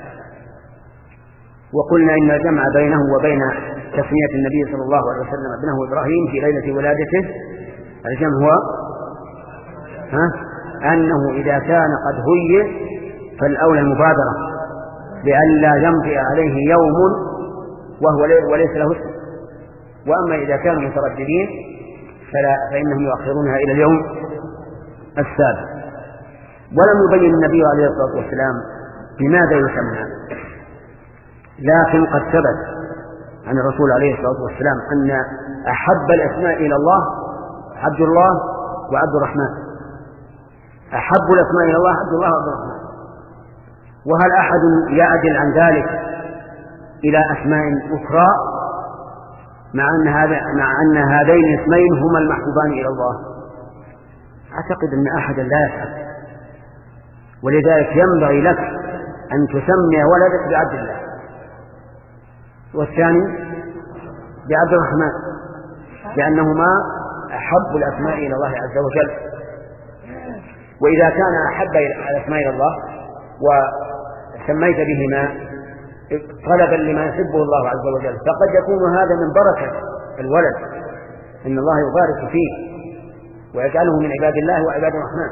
وقلنا إن الجمع بينه وبين تسمية النبي صلى الله عليه وسلم ابنه إبراهيم في ليلة ولادته، الجمع هو ها؟ أنه إذا كان قد هيئ فالأولى المبادرة لئلا يمضي عليه يوم وهو وليس له اسم. وأما إذا كانوا مترددين فلا فإنهم يؤخرونها إلى اليوم السابع. ولم يبين النبي عليه الصلاة والسلام بماذا يسمى، لكن قد ثبت عن الرسول عليه الصلاة والسلام أن أحب الأسماء إلى الله عبد الله وعبد الرحمن، أحب الأسماء إلى الله عبد الله وعبد الرحمن. وهل أحد يعدل عن ذلك إلى أسماء أخرى مع أن, هذا مع أن هذين الاسمين هما المحبوبان إلى الله؟ أعتقد أن أحدا لا يفعل. ولذلك ينبغي لك أن تسمي ولدك بعبد الله والثاني بعبد الرحمن، لأنهما أحب الأسماء إلى الله عز وجل. وإذا كان أحب الأسماء إلى الله وسميت بهما طلبا لما يحبه الله عز وجل فقد يكون هذا من بركة الولد، إن الله يبارك فيه ويجعله من عباد الله وعباد الرحمن.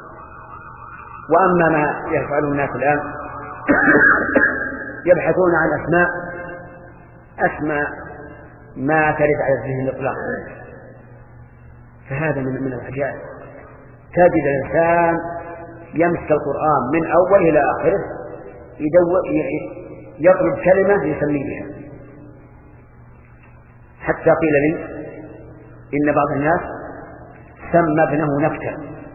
وأما ما يفعله الناس الآن يبحثون عن أسماء أسماء ما ترد على الذهن الإطلاق، فهذا من من العجائب. تجد الإنسان يمسك القرآن من أول إلى آخره يطلب كلمة يسمي بها. حتى قيل لي إن بعض الناس سمى ابنه نكتة،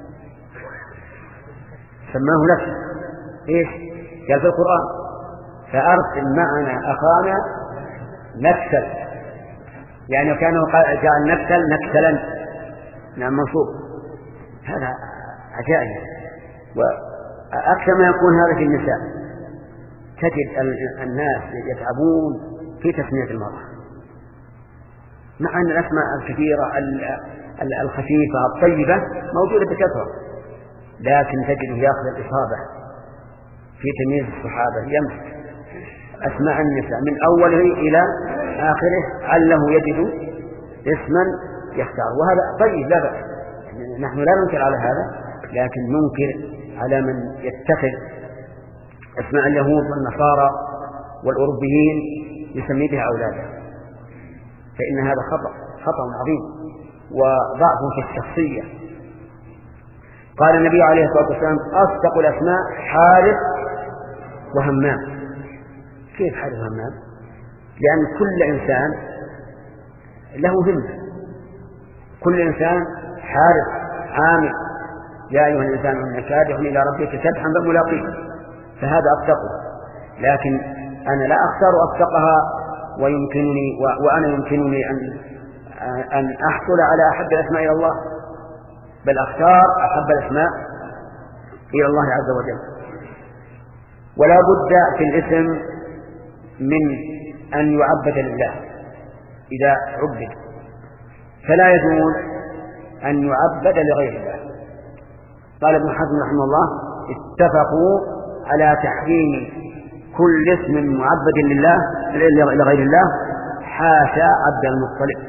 سماه نكتة. إيش؟ قال في القرآن فأرسل معنا أخانا نكتل، يعني كانوا جاء النكتل نكتلا، نعم منصوب. هذا عجائب. وأكثر ما يكون هذا في النساء، تجد الناس يتعبون في تسمية المرأة مع أن الأسماء الكثيرة الخفيفة الطيبة موجودة بكثرة، لكن تجده يأخذ الإصابة في تمييز الصحابة، يمسك أسماء النساء من أوله إلى آخره عله يجد اسما يختار. وهذا طيب لا بأس، نحن لا ننكر على هذا، لكن ننكر على من يتخذ أسماء اليهود والنصارى والأوروبيين يسمي بها أولاده، فإن هذا خطأ خطأ عظيم وضعف في الشخصية. قال النبي عليه الصلاة والسلام أصدق الأسماء حارث وهمام. كيف حارث وهمام؟ لأن كل إنسان له همة، كل إنسان حارث عامل، يا أيها الإنسان إنك كادح إلى ربك كدحا فملاقيه، فهذا أصدقه. لكن أنا لا أختار أصدقها ويمكنني وأنا يمكنني أن أن أحصل على أحب الأسماء إلى الله، بل أختار أحب الأسماء إلى الله عز وجل. ولا بد في الاسم من أن يعبد لله إذا عبد، فلا يجوز أن يعبد لغير الله. قال ابن حزم رحمه الله: اتفقوا على تحريم كل اسم معبد لله لغير الله حاشا عبد المطلب.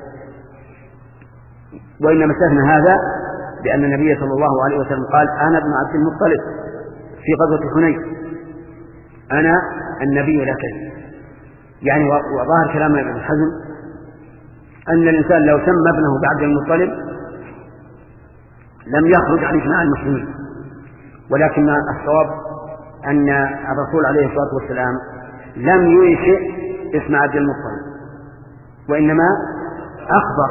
وإنما استثنى هذا لأن النبي صلى الله عليه وسلم قال: أنا ابن عبد المطلب في غزوة حنين، أنا النبي لا كذب. يعني وظاهر كلام ابن حزم أن الإنسان لو سمى ابنه بعبد المطلب لم يخرج عن إجماع المسلمين، ولكن الصواب أن الرسول عليه الصلاة والسلام لم ينشئ اسم عبد المطلب، وإنما أخبر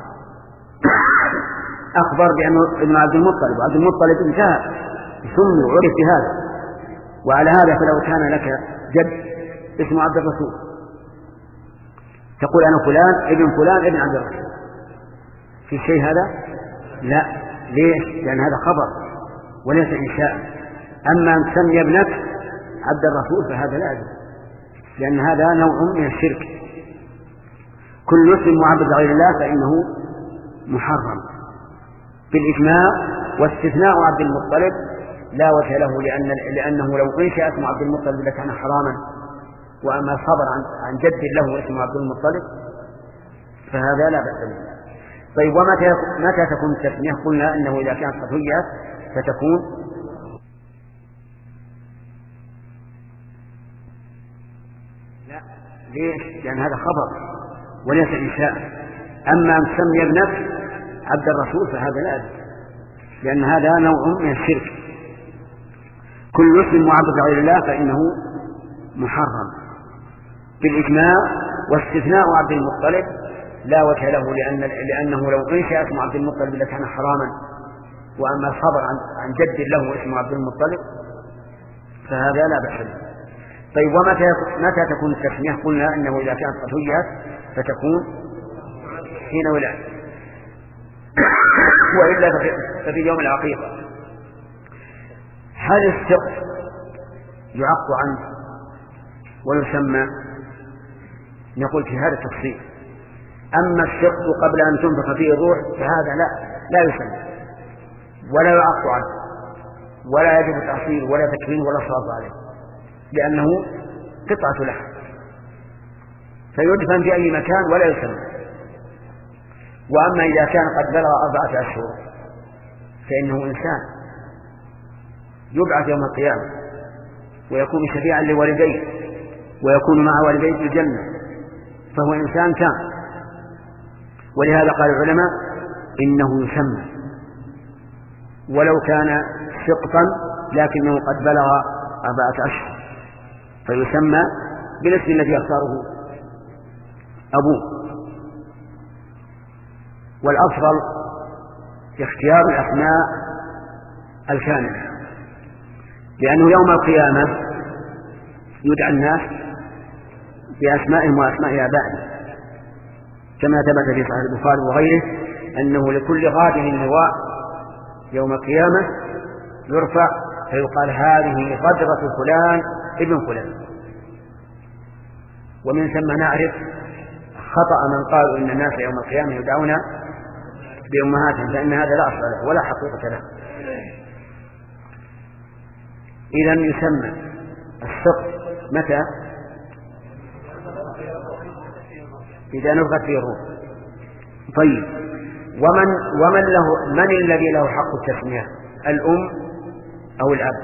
أخبر بأنه ابن عبد المطلب، وعبد المطلب انتهى سمي وعرف بهذا. وعلى هذا فلو كان لك جد اسمه عبد الرسول تقول: أنا فلان ابن فلان ابن عبد الرسول. في شيء هذا؟ لا. ليش؟ لأن هذا خبر وليس إنشاء. أما أن تسمي ابنك عبد الرسول فهذا لا يجوز، لأن هذا نوع من الشرك. كل اسم معبد غير الله فإنه محرم بالإجماع، واستثناء عبد المطلب لا وجه له، لأن لأنه لو أنشأ اسم عبد المطلب لكان حراما، وأما الخبر عن عن جد له اسم عبد المطلب فهذا لا بأس به. طيب، ومتى متى تكون التسمية؟ قلنا أنه إذا كانت قد هيئت فتكون لا. ليش؟ لأن هذا خبر وليس إنشاء. أما أن تسمي ابنك عبد الرسول فهذا لا يجوز، لأن هذا نوع من الشرك. كل اسم معبد غير الله فإنه محرم بالإجماع، واستثناء عبد المطلب لا وجه له، لأن لأنه لو أنشأ اسم عبد المطلب لكان حراما، وأما الخبر عن عن جد له اسم عبد المطلب فهذا لا بأس به. طيب، ومتى متى تكون التسمية؟ قلنا أنه إذا كانت قد هيئت فتكون حين ولادة، وإلا ففي يوم العقيقة. هل السقف يعق عنه ويسمى؟ نقول في هذا التفصيل. أما السقف قبل أن تنفخ فيه الروح فهذا لا لا يسمى ولا يعق عنه، ولا يجب تأصيل ولا تكفين ولا صلاة عليه، لأنه قطعة لحم فيدفن في أي مكان ولا يسمى. وأما إذا كان قد بلغ أربعة أشهر فإنه إنسان يبعث يوم القيامة ويكون شفيعا لوالديه ويكون مع والديه في الجنة، فهو إنسان كامل. ولهذا قال العلماء إنه يسمى ولو كان سقطا لكنه قد بلغ أربعة أشهر، فيسمى بالاسم الذي يختاره أبوه. والأفضل اختيار الأسماء الكاملة، لأنه يوم القيامة يدعى الناس بأسمائهم وأسماء آبائهم، كما ثبت في صحيح البخاري وغيره أنه لكل غادر لواء يوم القيامة يرفع فيقال: هذه غدرة فلان ابن فلان. ومن ثم نعرف خطأ من قالوا إن الناس يوم القيامة يدعون بأمهاتهم، فإن هذا لا أصل له ولا حقيقة له. إذن يسمى السقف متى؟ إذا نفخت فيه الروح. طيب، ومن ومن له من الذي له حق التسمية؟ الأم أو الأب؟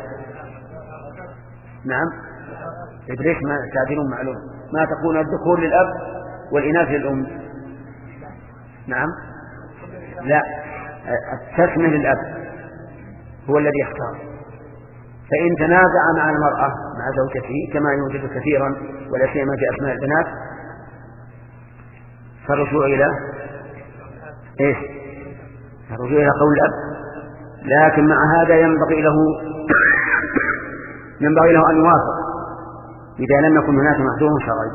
نعم. إدريس ما تعديلون معلوم ما تكون الذكور للأب والإناث للأم. نعم، لا، التسمية للأب هو الذي يختار. فإن تنازع مع المرأة مع زوجته كما يوجد كثيرا ولا سيما في أسماء البنات فالرجوع إلى إيش؟ الرجوع إلى قول الأب. لكن مع هذا ينبغي له ينبغي له أن يوافق إذا لم يكن هناك محذور شرعي،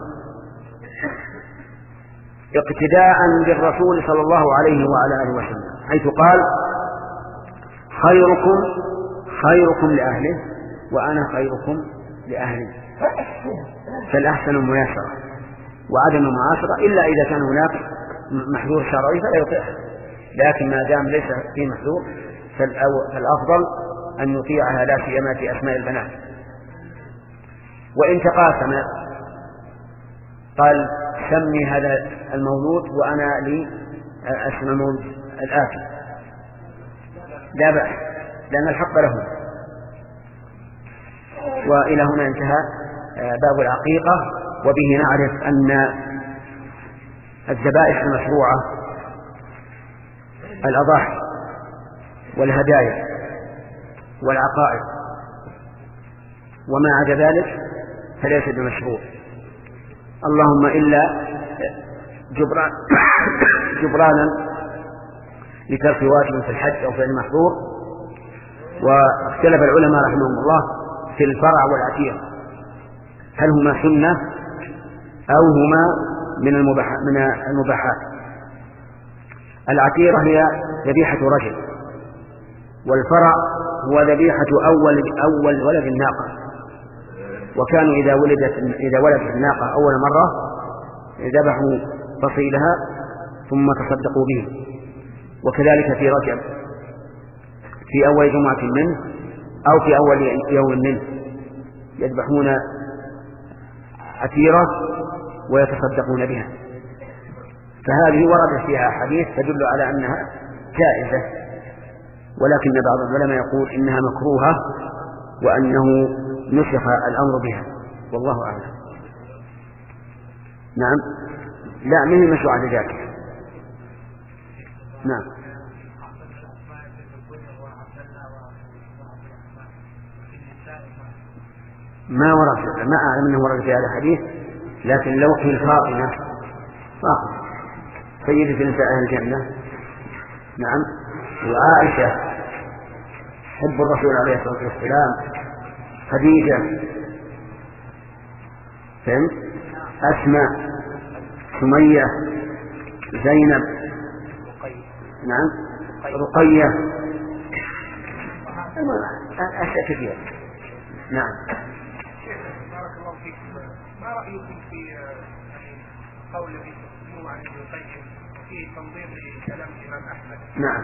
اقتداء بالرسول صلى الله عليه وعلى آله وسلم، حيث قال: خيركم خيركم لأهله وأنا خيركم لأهلي. فالأحسن المياسرة وعدم المعاشرة، إلا إذا كان هناك محذور شرعي فلا يطيعه. لكن ما دام ليس في محذور فالأفضل أن يطيعها، لا سيما في أسماء البنات. وإن تقاسم قال سمي هذا المولود وأنا لي اسم المولود الآتي، لا بأس، لأن الحق لهم. وإلى هنا انتهى باب العقيقة، وبه نعرف أن الذبائح المشروعة الأضاحي والهدايا والعقائد، وما عدا ذلك فليس بمشروع، اللهم إلا جبران جبرانا لترك واجب في الحج أو في المحظور. واختلف العلماء رحمهم الله في الفرع والعتيق، هل هما سنة أو هما من المباحات. من المباحات العتيرة هي ذبيحة رجل، والفرع هو ذبيحة أول أول ولد الناقة، وكانوا إذا ولدت إذا ولدت الناقة أول مرة ذبحوا فصيلها ثم تصدقوا به. وكذلك في رجب في أول جمعة منه أو في أول يوم منه يذبحون عتيرة ويتصدقون بها. فهذه وردت فيها حديث تدل على أنها جائزة، ولكن بعض العلماء يقول إنها مكروهة وأنه نسخ الأمر بها، والله أعلم. نعم، لا من المشروع لذلك. نعم. ما ورد، ما أعلم أنه ورد في هذا الحديث، لكن لو في الفاطمة فاطمة سيدة نساء أهل الجنة، نعم، وعائشة حب الرسول عليه الصلاة والسلام، خديجة، فهمت؟ أسماء، سمية، زينب، نعم، رقية، أشياء كثيرة. نعم. بارك الله فيكم، ما رأيكم في قول الذي تقولون عن ابن القيم في تنظير كلام الإمام أحمد؟ نعم.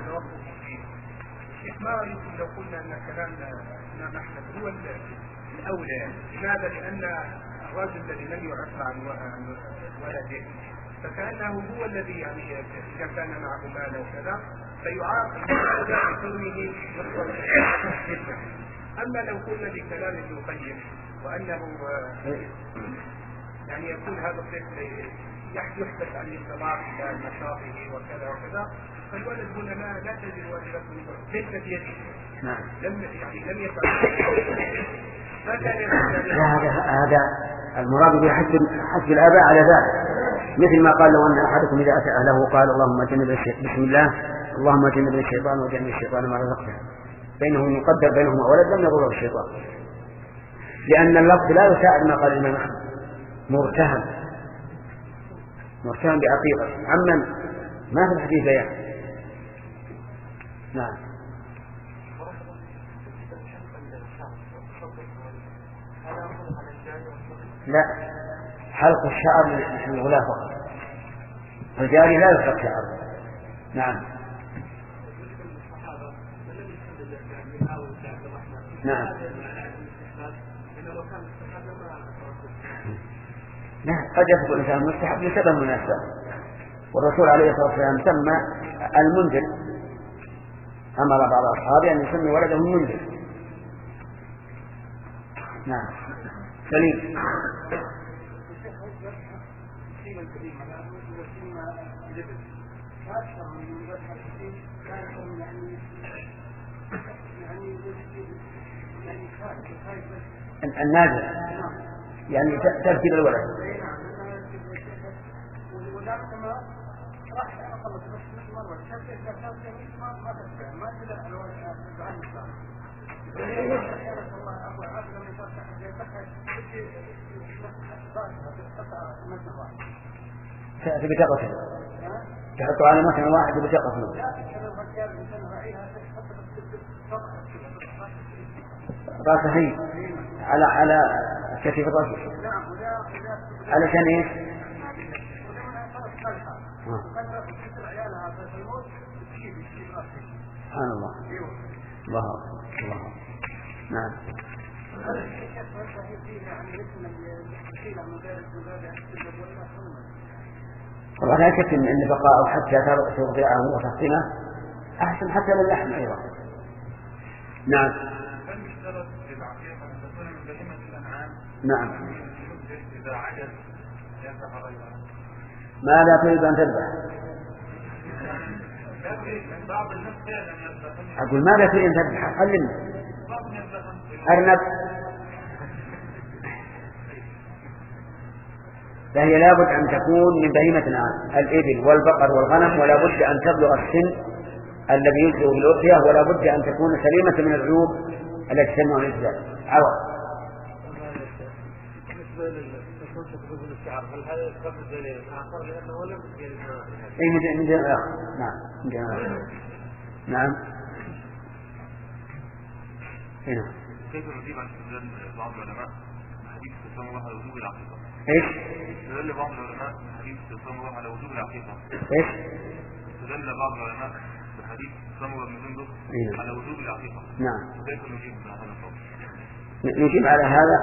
شيخ، ما رأيكم لو قلنا أن كلام الإمام أحمد هو الأولى؟ لماذا؟ لأن الرجل الذي لم يعفى عن ولده فكأنه هو الذي يعني إذا كان معه مال وكذا فيعاقب بكونه نصرا جدا. أما لو قلنا بكلام ابن القيم وأنه يعني يكون هذا الطفل يحدث عن الانتظار إلى نشاطه وكذا وكذا، فالولد هنا ما لا تجد والدته ليس بيده. نعم. لم يعني لم يفعل ما كان يفعل. هذا هذا المراد بحث حث الآباء على ذلك، مثل ما قال لو أن أحدكم إذا أتى أهله قال اللهم جنب بسم الله اللهم جنب الشيطان وجنب الشيطان ما رزقنا، بينهم يقدر بينهما ولد لم يضره الشيطان، لأن اللفظ لا يساعد ما قال الإمام أحمد، مرتهن مرتهن بعقيقة عمن ما في الحديث بيان. نعم. لا، حلق الشعر للغلاة فقط، الجاري لا يحلق شعره. نعم. نعم. لا، قد يكون الإنسان مستحب لسبب مناسب، والرسول عليه الصلاة والسلام سمى المنذر، أمر بعض أصحابه أن يسمي ولده المنذر. نعم. سليم. النادر يعني ترتيب الولد. تأتي بتقصد تحط على مكان واحد بتقصد راسه على على كتف الرجل علشان ايش؟ سبحان الله. الله أكبر. الله أكبر. نعم. طبعا لا شك أن بقاءه حتى ترضعه وتحصنه أحسن حتى للحم أيضا. نعم. نعم. ما لا تريد أن تذبح؟ أقول ما لا تريد أن تذبح خلنا أرنب، فهي لابد أن تكون من بهيمة الأنعام الإبل والبقر والغنم، ولا بد أن تبلغ السن الذي يجزئ بالأضحية، ولا بد أن تكون سليمة من العيوب التي تمنع الإجزاء. عوض. هل هذا يقبل دليل آخر لأنه لم أي من دليل آخر؟ نعم من دليل آخر. نعم. هنا. كيف نجيب عن استدلال بعض العلماء حديث استسلام الله على وجوب العقيقة؟ إيش؟ استدل بعض العلماء حديث استسلام الله على وجوب العقيقة. إيش؟ استدل بعض العلماء بحديث سمرة بن جندب على وجوب العقيقة. نعم. كيف نجيب على هذا القول؟ نجيب على هذا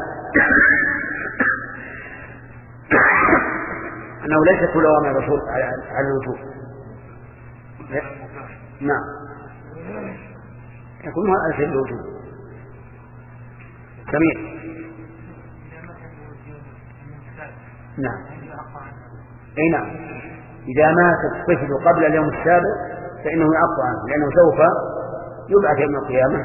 أنه ليس كل أوامر الرسول على الوجوب. نعم. يكون على سبيل الوجوب. جميل. نعم. أي نعم. إذا مات الطفل قبل اليوم السابع فإنه يعق عنه، لأنه سوف يبعث يوم القيامة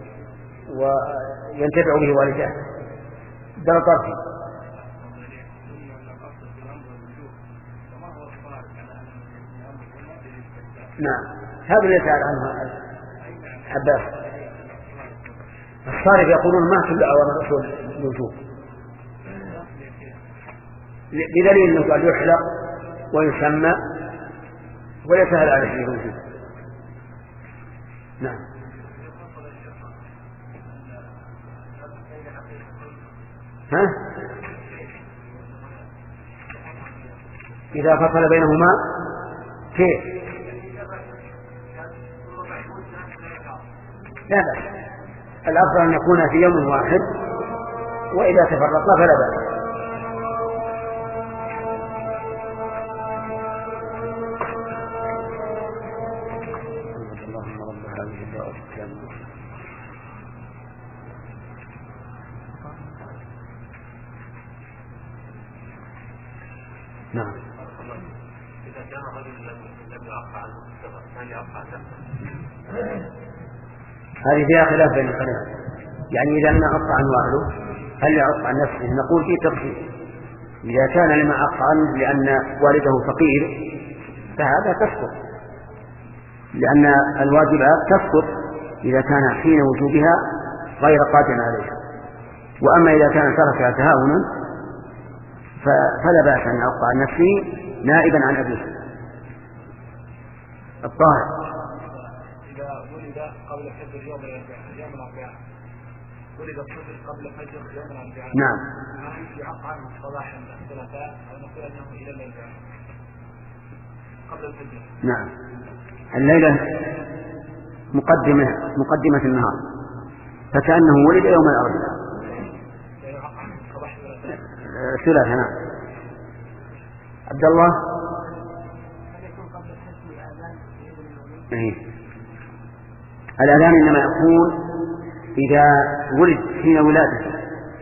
وينتفع به والداه. ده طرفي. نعم. هذا اللي يسأل عنه حباس. الصارف يقولون ما كل أوامر الرسول الوجوب، بدليل أنه قال يحلق ويسمى ويسهل عليه الوجوب. نعم. ها؟ إذا فصل بينهما كيف؟ لا بأس. الأفضل أن يكون في يوم واحد، وإذا تفرقا فلا بأس. نعم. إذا كان رجل لم يعق عنه السبب هل يعق عنه؟ هذه فيها خلاف بين العلماء، يعني إذا لم يعق عنه أهله هل يعق عن نفسه؟ نقول فيه تفصيل. إذا كان لما عق عنه لأن والده فقير فهذا تسقط، لأن الواجبات تسقط إذا كان حين وجوبها غير قادر عليها. وأما إذا كان تركها تهاونا فلا بأس أن يعق عن نفسه نائبا عن أبيه. الطاهر إذا ولد قبل فجر يوم الأربعاء ولد الطفل قبل فجر يوم الأربعاء نعم هل يعق عنه صباحا الثلاثاء أو نقول أنه إلى الأربعاء قبل الفجر؟ نعم. الليلة مقدمة مقدمة النهار فكأنه ولد يوم الأربعاء ثلاثة. نعم. عبد الله. إيه. الأذان إنما يكون إذا ولد حين ولادته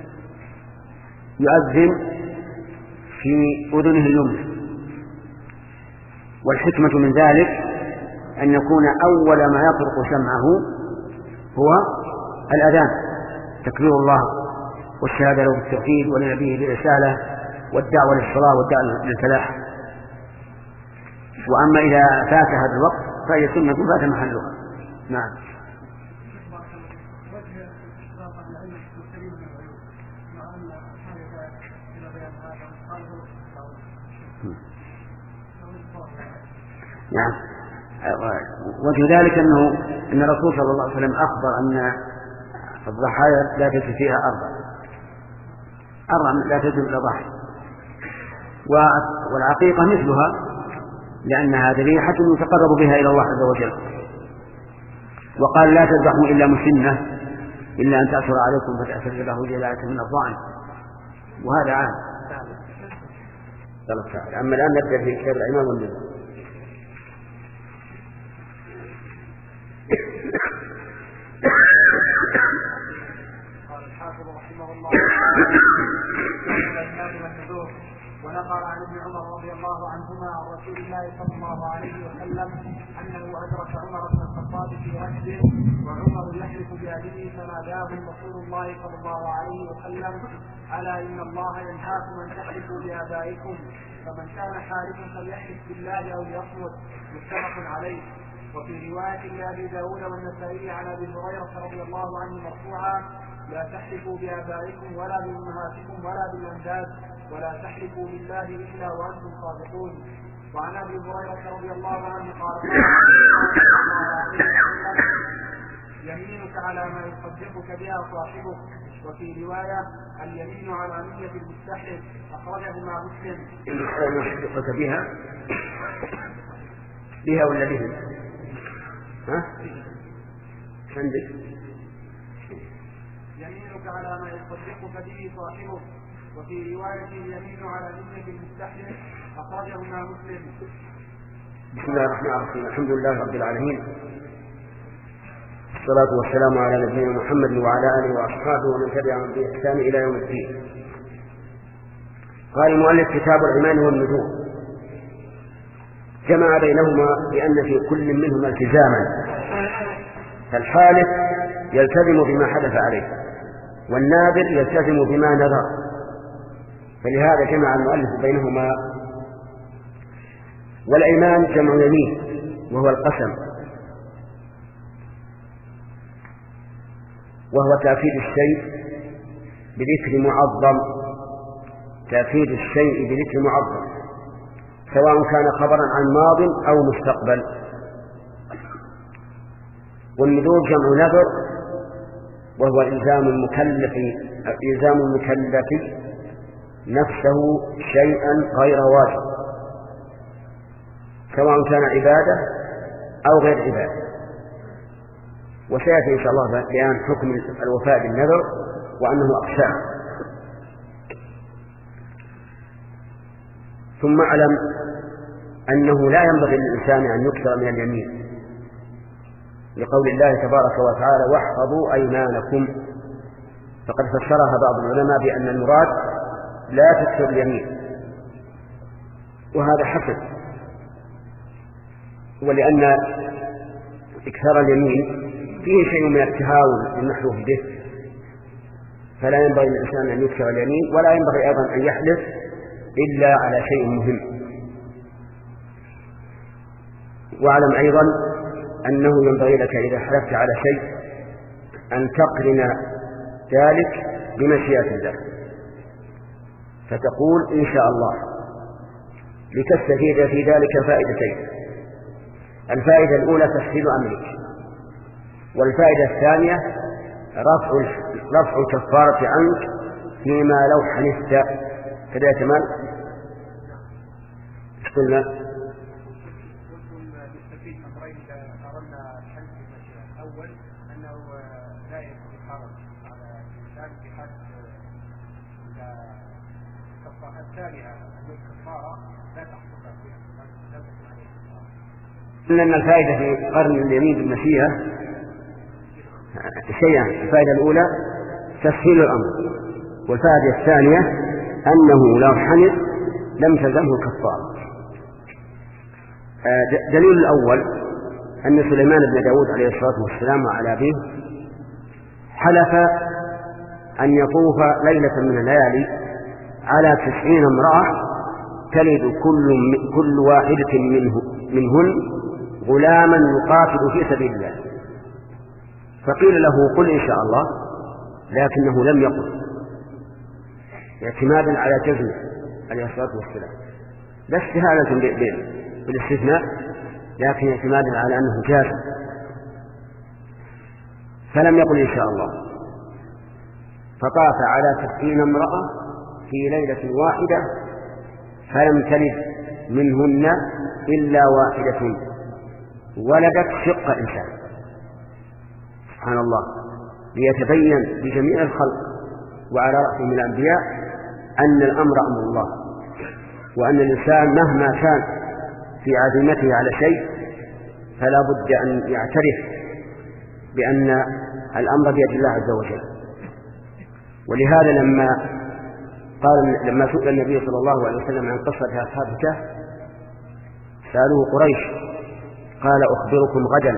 يؤذن في أذنه اليمنى، والحكمة من ذلك أن يكون أول ما يطرق سمعه هو الأذان، تكبير الله والشهادة له بالتوحيد ولنبيه برسالة والدعوة للصلاة والدعوة للفلاح. وأما إذا فات هذا الوقت فهي سنة فات محلها. نعم. نعم. وجه ذلك أنه أن الرسول صلى الله عليه وسلم أخبر أن الضحايا لا تجد فيها أربع أربع لا تجد إلا ضحى، والعقيقة مثلها لأنها ذبيحة يتقرب بها إلى الله عز وجل. وقال لا تذبحوا إلا مسنة إلا أن تأثر عليكم فتأثر له جلالة من الضعن، وهذا عام. أما الآن نبدأ في كتاب الإمام والنبي. قال الحافظ رحمه الله ونقل عن ابن عمر رضي الله عنهما عن رسول الله صلى الله عليه وسلم أنه أدرك عمر بن الخطاب في رجل وعمر يحلف بأبيه فناداهم رسول الله صلى الله عليه وسلم ألا إن الله ينهاكم أن تحلفوا بآبائكم فمن كان حالفا فليحلف بالله أو ليصمت. متفق عليه. وفي رواية لأبي داود والنسائي عن أبي هريرة رضي الله عنه مرفوعا لا تحلفوا بآبائكم ولا بأمهاتكم ولا بالأنداد ولا تحلفوا بالله إلا وأنتم صادقون. وعن أبي هريرة رضي الله عنه قال يمينك على ما يصدقك بها صاحبك. وفي رواية اليمين على نية المستحلف أخرجه مع مسلم. يصدقك بها بها ولا بهم؟ ها؟ عندك يمينك على ما يصدقك به صاحبك. وفي رواية اليمين على نية المستحلف أخرجه مع مسلم. بسم الله الرحمن الرحيم. الحمد لله رب العالمين، الصلاة والسلام على نبينا محمد وعلى آله وأصحابه ومن تبعهم بإحسان إلى يوم الدين. قال المؤلف كتاب الأيمان والنذور، جمع بينهما لأن في كل منهما التزاما، فالحالف يلتزم بما حدث عليه والناذر يلتزم بما نذر، فلهذا جمع المؤلف بينهما. والأيمان جمع يمين وهو القسم، وهو تأكيد الشيء بذكر معظم، تأكيد الشيء بذكر معظم سواء كان خبرا عن ماض أو مستقبل. والنذور جمع نذر وهو إلزام المكلف إلزام المكلف نفسه شيئا غير واجب سواء كان عبادة أو غير عبادة. وسيأتي إن شاء الله بيان حكم الوفاء بالنذر وأنه أقسام. ثم اعلم أنه لا ينبغي للإنسان أن يكثر من اليمين، لقول الله تبارك وتعالى واحفظوا أيمانكم، فقد فسرها بعض العلماء بأن المراد لا تكثر اليمين، وهذا حسن، ولأن إكثار اليمين فيه شيء من التهاون المحلوف به، فلا ينبغي للإنسان أن يكثر اليمين، ولا ينبغي أيضا أن يحلف إلا على شيء مهم. واعلم أيضا أنه ينبغي لك إذا حلفت على شيء أن تقرن ذلك بمشيئة الله، فتقول إن شاء الله، لتستفيد في ذلك فائدتين: الفائدة الأولى تسهيل أمرك، والفائدة الثانية رفع رفع الكفارة عنك فيما لو حلفت. كذا يا كمال؟ قلنا أول أنه لا يكون حرج على الإنسان في حد الكفارة الثانية، أن الكفارة لا تحصل فيها لا تكون عليه الكفارة. إن الفائدة في قرن اليمين بالمشيئة شيئان: الفائدة الأولى تسهيل الأمر، والفائدة الثانية أنه لو حنث لم تلزمه الكفارة. دليل الأول أن سليمان بن داود عليه الصلاة والسلام وعلى أبيه حلف أن يطوف ليلة من الليالي على تسعين امرأة تلد كل, كل واحدة منه منهن غلاما يقاتل في سبيل الله، فقيل له قل إن شاء الله، لكنه لم يقل، اعتمادا على جزمه عليه الصلاة والسلام، لا استهانة بالاستثناء، لكن اعتمادا على أنه جازم، فلم يقل إن شاء الله، فطاف على تسعين امرأة في ليلة واحدة فلم تلد منهن إلا واحدة ولدت شق إنسان. سبحان الله، ليتبين لجميع الخلق وعلى رأسهم الأنبياء أن الأمر أمر الله، وأن الإنسان مهما كان في عزيمته على شيء فلا بد أن يعترف بأن الأمر بيد الله عز وجل. ولهذا لما قال لما سئل النبي صلى الله عليه وسلم عن قصة أصحاب الكهف سألوه قريش قال أخبركم غدا،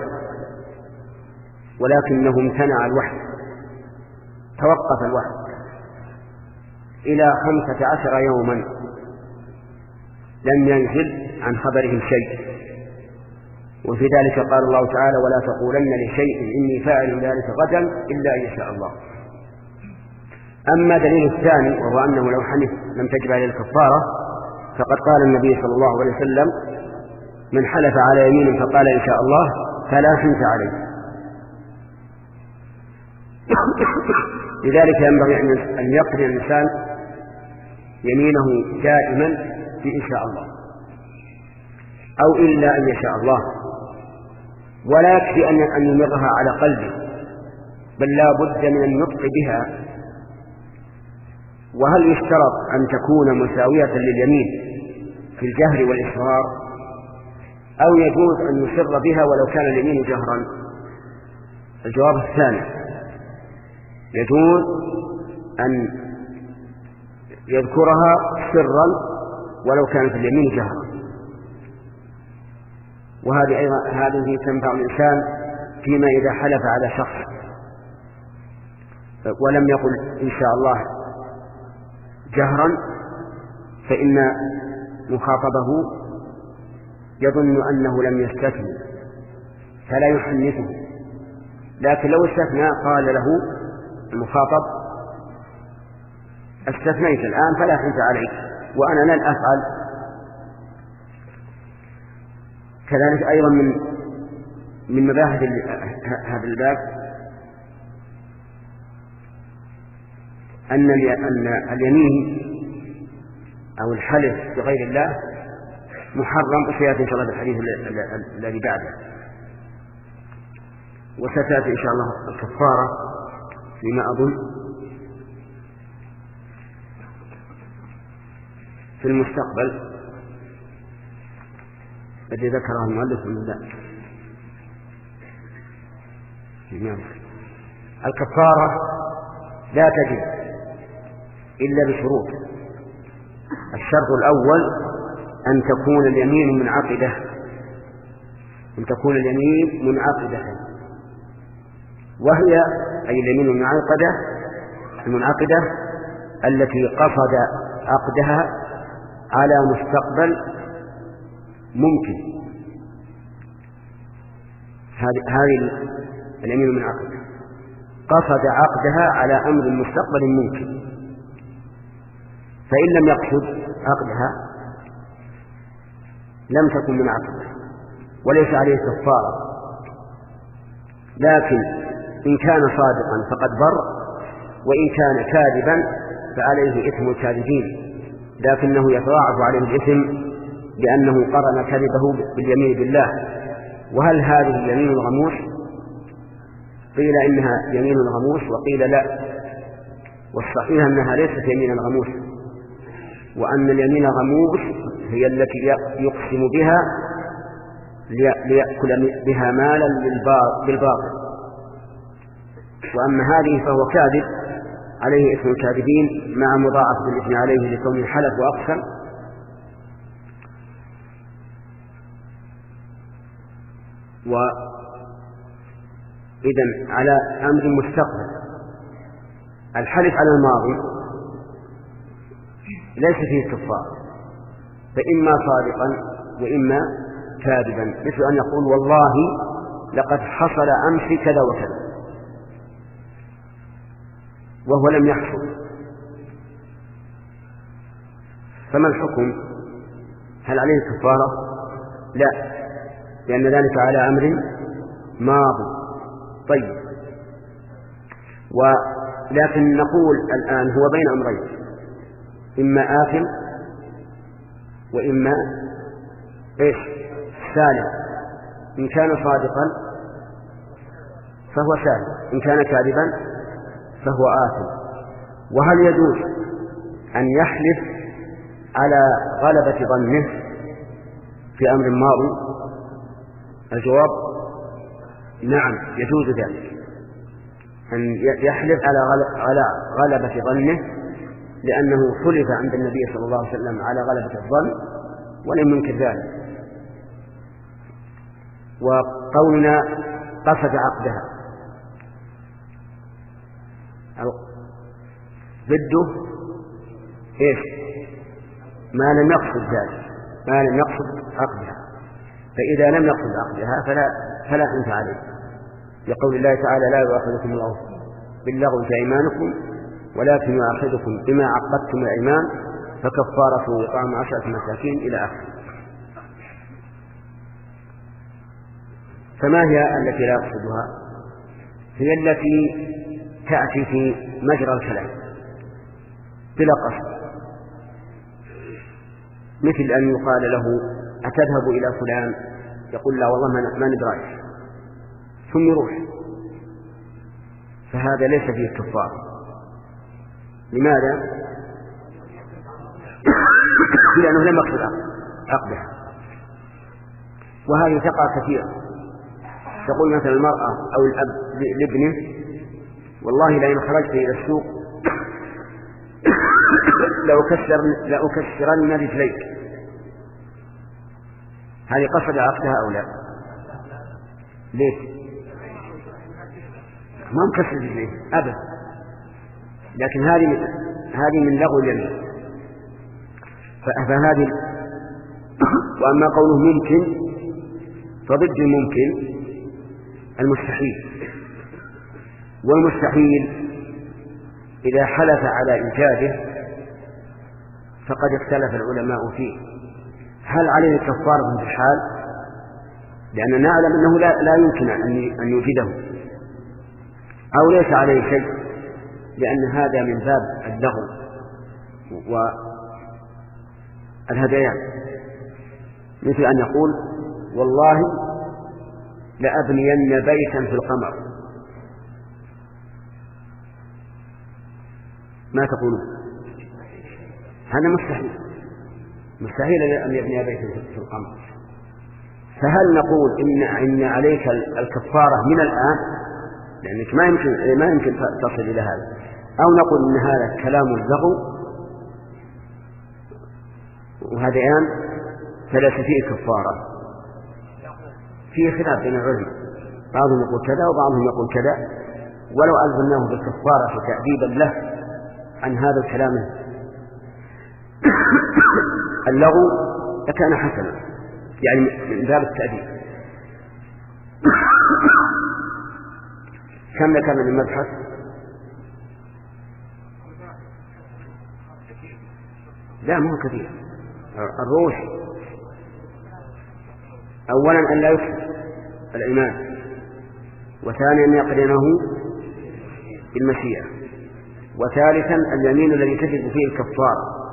ولكنه امتنع الوحي، توقف الوحي إلى خمسة عشر يوما لم ينزل عن خبرهم شيء. وفي ذلك قال الله تعالى ولا تقولن لشيء إني فاعل ذلك غدا إلا أن يشاء الله. أما دليل الثاني وهو أنه لو حنث لم تجب عليه الكفارة، فقد قال النبي صلى الله عليه وسلم من حلف على يمين فقال إن شاء الله فلا حنث عليه. لذلك ينبغي أن يقرن الإنسان يمينه دائما بإن شاء الله أو إلا أن يشاء الله، ولا يكفي أن يمرها على قلبه، بل لا بد من النطق بها. وهل يشترط أن تكون مساوية لليمين في الجهر والإصرار، أو يجوز أن يسر بها ولو كان اليمين جهرا؟ الجواب الثاني، يجوز أن يذكرها سرا ولو كانت اليمين جهرا. وهذه أيضا هذه تنفع الإنسان فيما إذا حلف على شخص ولم يقل إن شاء الله جهرا، فإن مخاطبه يظن أنه لم يستثني فلا يحنثه، لكن لو استثنى قال له المخاطب استثنيت الآن فلا حنث عليك وأنا لن أفعل. كذلك أيضا من من مباحث هذا الباب أن أن اليمين أو الحلف بغير الله محرم، وسيأتي إن شاء الله الحديث الذي بعده، وستأتي إن شاء الله الكفارة فيما أظن في المستقبل الذي ذكره المؤلف من ذلك. الكفارة لا تجب إلا بشروط. الشرط الأول أن تكون اليمين منعقدة، أن تكون اليمين منعقدة، وهي أي اليمين المنعقدة المنعقدة التي قصد عقدها على مستقبل ممكن. هذه اليمين المنعقدة قصد عقدها على أمر مستقبل ممكن، فإن لم يقصد عقدها لم تكن منعقدة وليس عليه كفارة. لكن إن كان صادقا فقد بر، وإن كان كاذبا فعليه إثم الكاذبين، لكنه يتضاعف عليه الإثم لأنه قرن كذبه باليمين بالله. وهل هذه يمين الغموس؟ قيل إنها يمين الغموس وقيل لا، والصحيح أنها ليست يمين الغموس، وأن اليمين الغموس هي التي يقسم بها ليأكل بها مالا بالباطل، وأما هذه فهو كاذب عليه اسم الكاذبين مع مضاعفة الإثم عليه لكون الحلف وأقسم. وإذن على أمر مستقبل الحلف على الماضي ليس فيه كفارة، فإما صادقا وإما كاذبا، مثل أن يقول والله لقد حصل أمس كذا وكذا وهو لم يحصل، فما الحكم؟ هل عليه كفارة؟ لا، لأن ذلك على أمر ماضي. طيب، ولكن نقول الآن هو بين أمرين، إما آثم وإما إيش سالم. إن كان صادقا فهو ساهل، إن كان كاذبا فهو آثم. وهل يجوز أن يحلف على غلبة ظنه في أمر ماضي؟ الجواب نعم، يجوز ذلك، أن يحلف على غلبة ظنه، لأنه حلف عند النبي صلى الله عليه وسلم على غلبة الظن ولم ينكر ذلك. وقولنا قصد عقدها ضده إيش؟ ما لم يقصد ذلك، ما لم يقصد عقدها، فإذا لم يقصد عقدها فلا فلا أنت عليه، لقول الله تعالى: لا يؤاخذكم الله باللغو في أيمانكم ولكن يؤاخذكم بما عقدتم الأيمان فكفارته إطعام عشرة مساكين إلى آخره. فما هي التي لا يقصدها؟ هي التي تأتي في مجرى الكلام بلا قصد، مثل أن يقال له: أتذهب إلى فلان؟ يقول: لا والله ما ندري، ثم يروح، فهذا ليس فيه كفار. لماذا؟ لأنه لم يقصد عقدها. وهذه تقع كثيرا، تقول مثلا المرأة أو الأب لابنه: والله لئن خرجت إلى السوق لأكسرن رجليك. هذه قصد عقدها أو لا؟ ليش؟ ما مكسر رجليه أبدا، لكن هذه من هذه من لغو اليمين، فهذه. وأما قوله ممكن فضد الممكن المستحيل، والمستحيل إذا حلف على إيجاده فقد اختلف العلماء فيه: هل عليه كفارة في الحال؟ لأننا نعلم أنه لا, لا يمكن أن يوجده، أو ليس عليه شيء، لأن هذا من باب اللغو والهذيان، مثل أن يقول: والله لأبنين بيتا في القمر. ما تقولون؟ هذا مستحيل، مستحيل أن يبني بيتا في القمر. فهل نقول إن, إن عليك الكفارة من الآن لأنك ما يمكن ما يمكن تصل إلى هذا، أو نقول إن هذا كلام اللغو وهذيان فليس فيه كفارة؟ فيه خلاف بين العلماء، بعضهم يقول كذا وبعضهم يقول كذا، ولو ألزمناه بالكفارة تأديبا له عن هذا الكلام اللغو لكان حسنا، يعني من باب التأديب. كم ذكرنا من مبحث؟ لا مو كثير. الروح أولا أن لا يفسد الإيمان، وثانيا أن يقرنه بالمشيئة، وثالثا اليمين الذي تجب فيه الكفارة.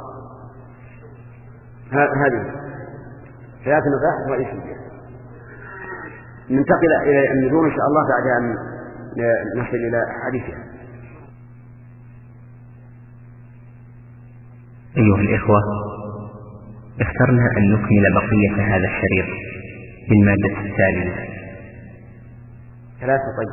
هذه ثلاث مباحث رئيسية. ننتقل إلى النذور إن شاء الله بعد أن نصل إلى حديثها. أيها الإخوة، اخترنا أن نكمل بقية هذا الشريط بالمادة التالية. ثلاثة. طيب.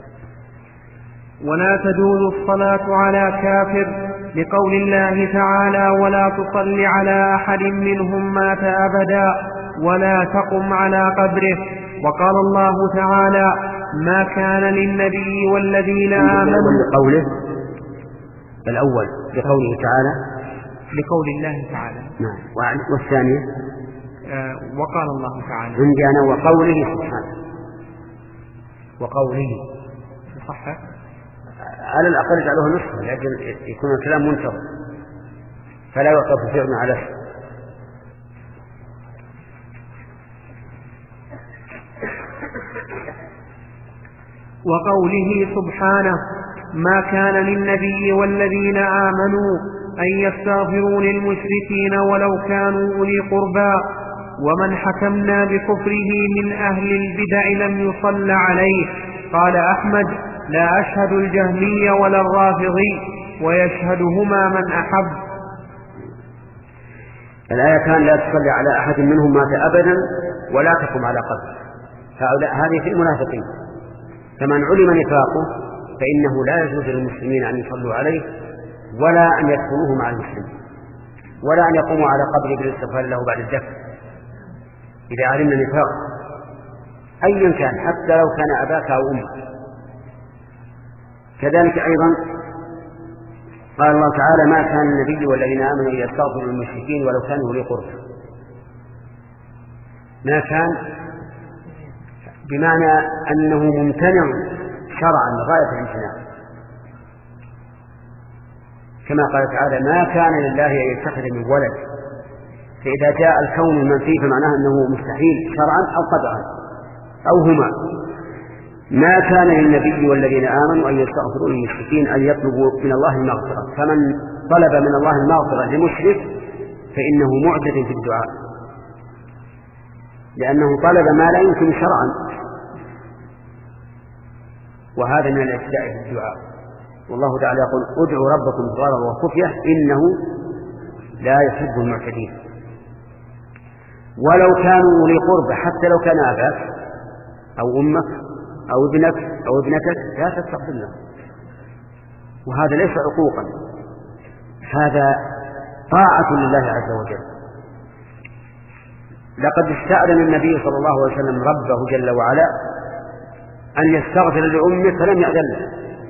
ولا تجوز الصلاة على كافر لقول الله تعالى: ولا تصل على أحد منهم مات أبدا ولا تقم على قبره. وقال الله تعالى: ما كان للنبي والذين آمنوا. قوله الأول بقوله تعالى، لقول الله تعالى. نعم. والثانية آه وقال الله تعالى. عندي أنا وقوله سبحانه. وقوله صح، على الأقل جعله نصفا لكن يكون الكلام منتظم فلا يوقف فعل على اسم. وقوله سبحانه: ما كان للنبي والذين آمنوا أن يستغفروا للمشركين ولو كانوا أولي قربى ومن حكمنا بكفره من أهل البدع لم يصل عليه. قال أحمد: لا أشهد الجهمي ولا الرافضي، ويشهدهما من أحب. الآية كان: لا تصلي على أحد منهم مات أبدا ولا تقم على قبره. هؤلاء هذه في المنافقين، فمن علم نفاقه فإنه لا يجوز للمسلمين أن يصلوا عليه ولا أن يدخلوه مع المسلمين ولا أن يقوموا على قبره بالاستغفار له بعد الدفن إذا علمنا نفاق أيا كان، حتى لو كان أباك أو أمك. كذلك أيضا قال الله تعالى: ما كان النبي والذين آمنوا يستغفروا للمشركين ولو كانوا أولي قربى. ما كان بمعنى أنه ممتنع شرعا غاية الامتناع، كما قال تعالى: ما كان لله أن يتخذ من ولد. فإذا جاء الكون المنفي فمعناه أنه مستحيل شرعا أو قدرا أو هما. ما كان للنبي والذين آمنوا أن يستغفروا للمشركين أن يطلبوا من الله المغفرة، فمن طلب من الله المغفرة لمشرك فإنه معجز في الدعاء، لأنه طلب ما لا يمكن شرعا، وهذا من الاعتداء في الدعاء. والله تعالى يقول: ادعوا ربكم ضرارا وخفية إنه لا يحب المعتدين. ولو كانوا أولي قربى، حتى لو كان أباك أو أمك أو ابنك أو ابنتك لا تستغفر له، وهذا ليس عقوقا، هذا طاعة لله عز وجل. لقد استأذن النبي صلى الله عليه وسلم ربه جل وعلا أن يستغفر لأمه فلم يأذن له.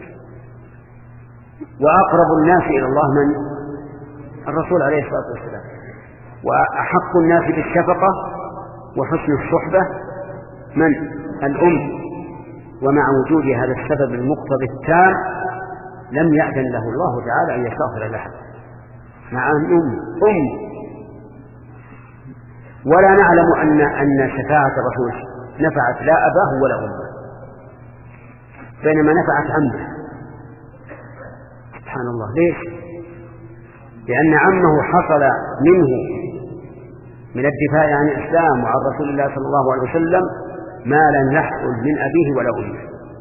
وأقرب الناس إلى الله من؟ الرسول عليه الصلاة والسلام. وأحق الناس بالشفقة وحسن الصحبة من؟ الأم. ومع وجود هذا السبب المقتضي التام لم يأذن له الله تعالى أن يستغفر لها، مع أن أم أم ولا نعلم أن أن شفاعة الرسول نفعت لا أباه ولا أمه، بينما نفعت عمه. سبحان الله. ليش؟ لأن عمه حصل منه من الدفاع عن الإسلام وعن رسول الله صلى الله عليه وسلم ما لم يحصل من أبيه ولا أمه،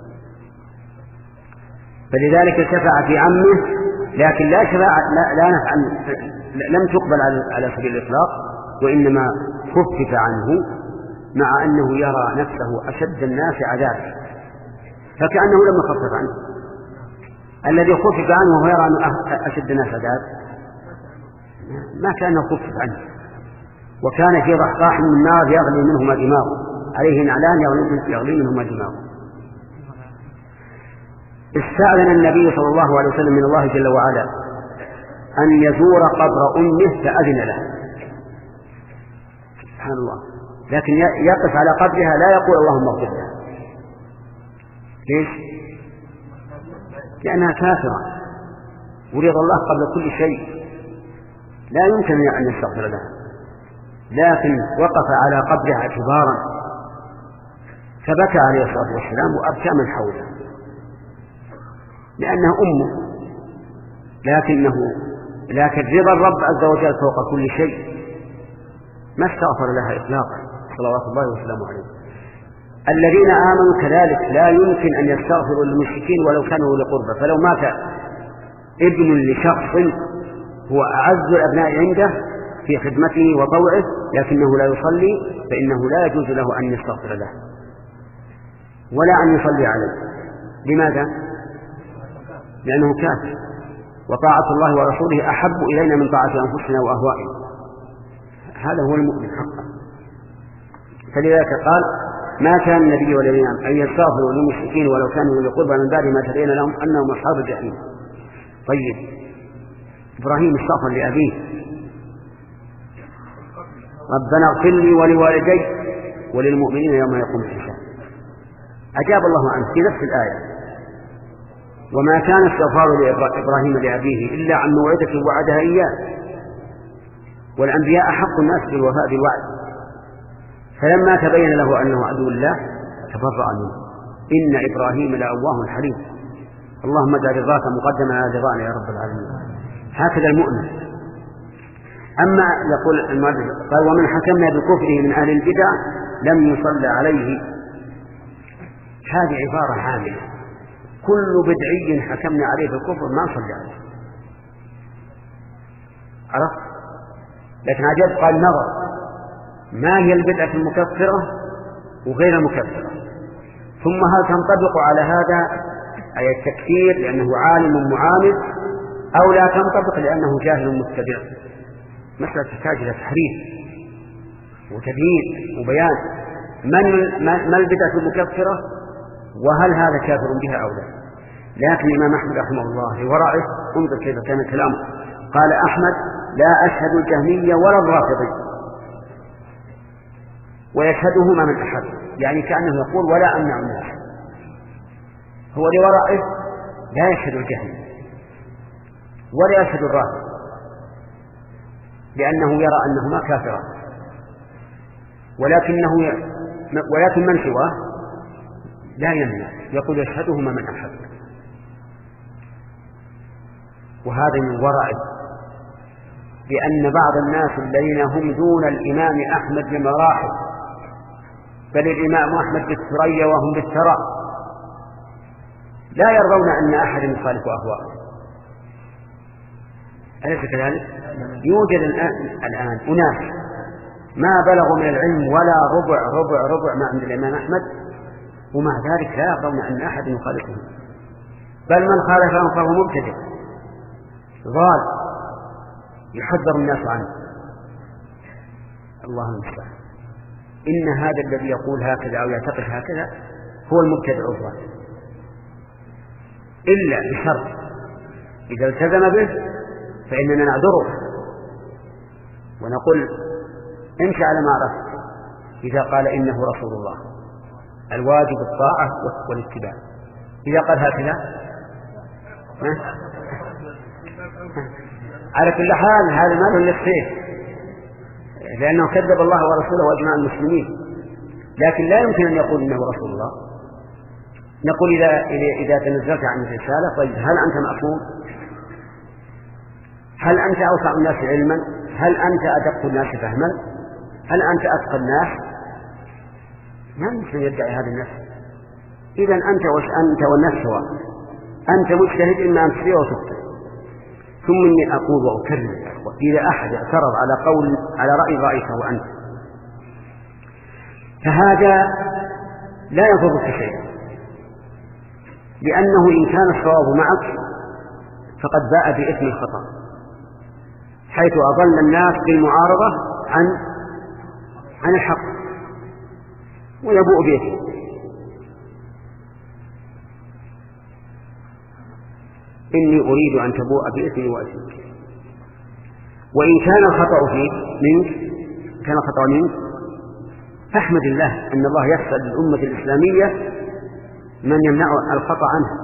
فلذلك شفع في عمه، لكن لا شفاعة لا, لا نفع لم تقبل على سبيل الإطلاق، وإنما خفف عنه مع أنه يرى نفسه أشد الناس عذابا، فكأنه لم يخفف عنه. الذي خفف عنه وهو يرى أنه أشد الناس عذاب ما كان خفف عنه، وكان في ضحضاح من النار يغلي منهما دماغه، عليه نعلان يغلي منهما دماغه. استأذن النبي صلى الله عليه وسلم من الله جل وعلا أن يزور قبر أمه فأذن له. سبحان الله. لكن يقف على قبرها لا يقول اللهم اغفر لها. ليش؟ لأنها كافرة ورضا الله قبل كل شيء، لا يمكن أن يستغفر لها، لكن وقف على قبرها اعتبارا، فبكى عليه الصلاة والسلام وأبكى من حوله لأنها أمه، لكنه لكن رضا الرب عز وجل فوق كل شيء، ما استغفر لها إطلاقا صلوات الله وسلامه عليه. الذين آمنوا كذلك لا يمكن أن يستغفروا للمشركين ولو كانوا أولي قربى، فلو مات ابن لشخص هو أعز الأبناء عنده في خدمته وطوعه لكنه لا يصلي، فإنه لا يجوز له أن يستغفر له ولا أن يصلي عليه. لماذا؟ لأنه كافر، وطاعة الله ورسوله أحب إلينا من طاعة أنفسنا وأهوائنا. هذا هو المؤمن حقا. فلذلك قال: ما كان النبي والذين آمنوا أن يستغفروا للمشركين ولو كانوا أولي قربى من بعد ما تبين لهم أنهم أصحاب الجحيم. طيب، إبراهيم استغفر لأبيه: ربنا اغفر لي ولوالدي وللمؤمنين يوم يقوم الحساب. أجاب الله عنه في نفس الآية: وما كان استغفار إبراهيم لأبيه إلا عن موعدة وعدها إياه، والأنبياء أحق الناس بالوفاء بالوعد. فلما تبين له أنه عدو الله تبرأ منه. إن إبراهيم لأواه حليم. اللهم اجعل رضاك مقدما على رضانا يا رب العالمين. هكذا المؤمن. أما يقول المؤلف قال: ومن حكمنا بكفره من أهل البدع لم يصلى عليه هذه عبارة عامة، كل بدعي حكمنا عليه بالكفر ما صلى عليه. عرفت؟ لكن عجب قال نظر ما هي البدعة المكفرة وغير المكفرة، ثم هل تنطبق على هذا أي التكفير لأنه عالم معاند أو لا تنطبق لأنه جاهل متبع. مسألة تحتاج إلى تحريف وتبيين وبيان من ما البدعة المكفرة وهل هذا كافر بها أو لا. لكن الإمام أحمد رحمه الله لورائه انظر كيف كان كلامه، قال أحمد لا أشهد الجهمية ولا الرافضي ويشهدهما من أحد، يعني كأنه يقول ولا أمنع من أحد. هو لورائه لا يشهد الجهمية ولا يشهد الرافض لأنه يرى أنهما كافران، ولكنه ي... ولكن من سواه لا يمنع، يقول يشهدهما من أحد. وهذا من ورائه، لأن بعض الناس الذين هم دون الإمام أحمد بمراحل، بل الإمام أحمد بالثريا وهم بالثراء، لا يرضون أن أحد يخالف أهواءه. أليس كذلك؟ يوجد الآن, الآن أناس ما بلغوا من العلم ولا ربع ربع ربع ما عند الإمام أحمد، ومع ذلك لا يرضون أن أحد يخالفهم، بل من خالفهم فهو مبتدع ضال يحذر الناس عنه. الله المستعان. إن هذا الذي يقول هكذا أو يعتقد هكذا هو المبتدع الضال، إلا بشرط إذا التزم به فإننا نعذره ونقول امشي على ما عرفت. إذا قال إنه رسول الله الواجب الطاعة والاتباع، إذا قال هكذا على كل حال هذا مال للسيف، لأنه كذب الله ورسوله وأجمع المسلمين، لكن لا يمكن أن يقول إنه رسول الله. نقول إذا, إذا تنزلت عن الرسالة طيب هل أنت مأثور؟ هل أنت أوسع الناس علما؟ هل أنت أدق الناس فهما؟ هل أنت أتقى الناس؟ ما يمكن يدعي هذا الناس. إذا أنت وش أنت والناس سواء، أنت مجتهد إما أن تسير وتخطئ. ثم إني أقول وأكرر إذا أحد اعترض على قول على رأي رأيته أنت فهذا لا يضرك شيء، لأنه إن كان الصواب معك فقد باء بإثم الخطأ، حيث أضل الناس بالمعارضة عن عن الحق ويبوء بإثم. إني أريد أن تبوء بإثمي وإثمك. وإن كان الخطأ فيك منك كان الخطأ منك فاحمد الله أن الله يحصل للأمة الإسلامية من يمنع الخطأ عنها،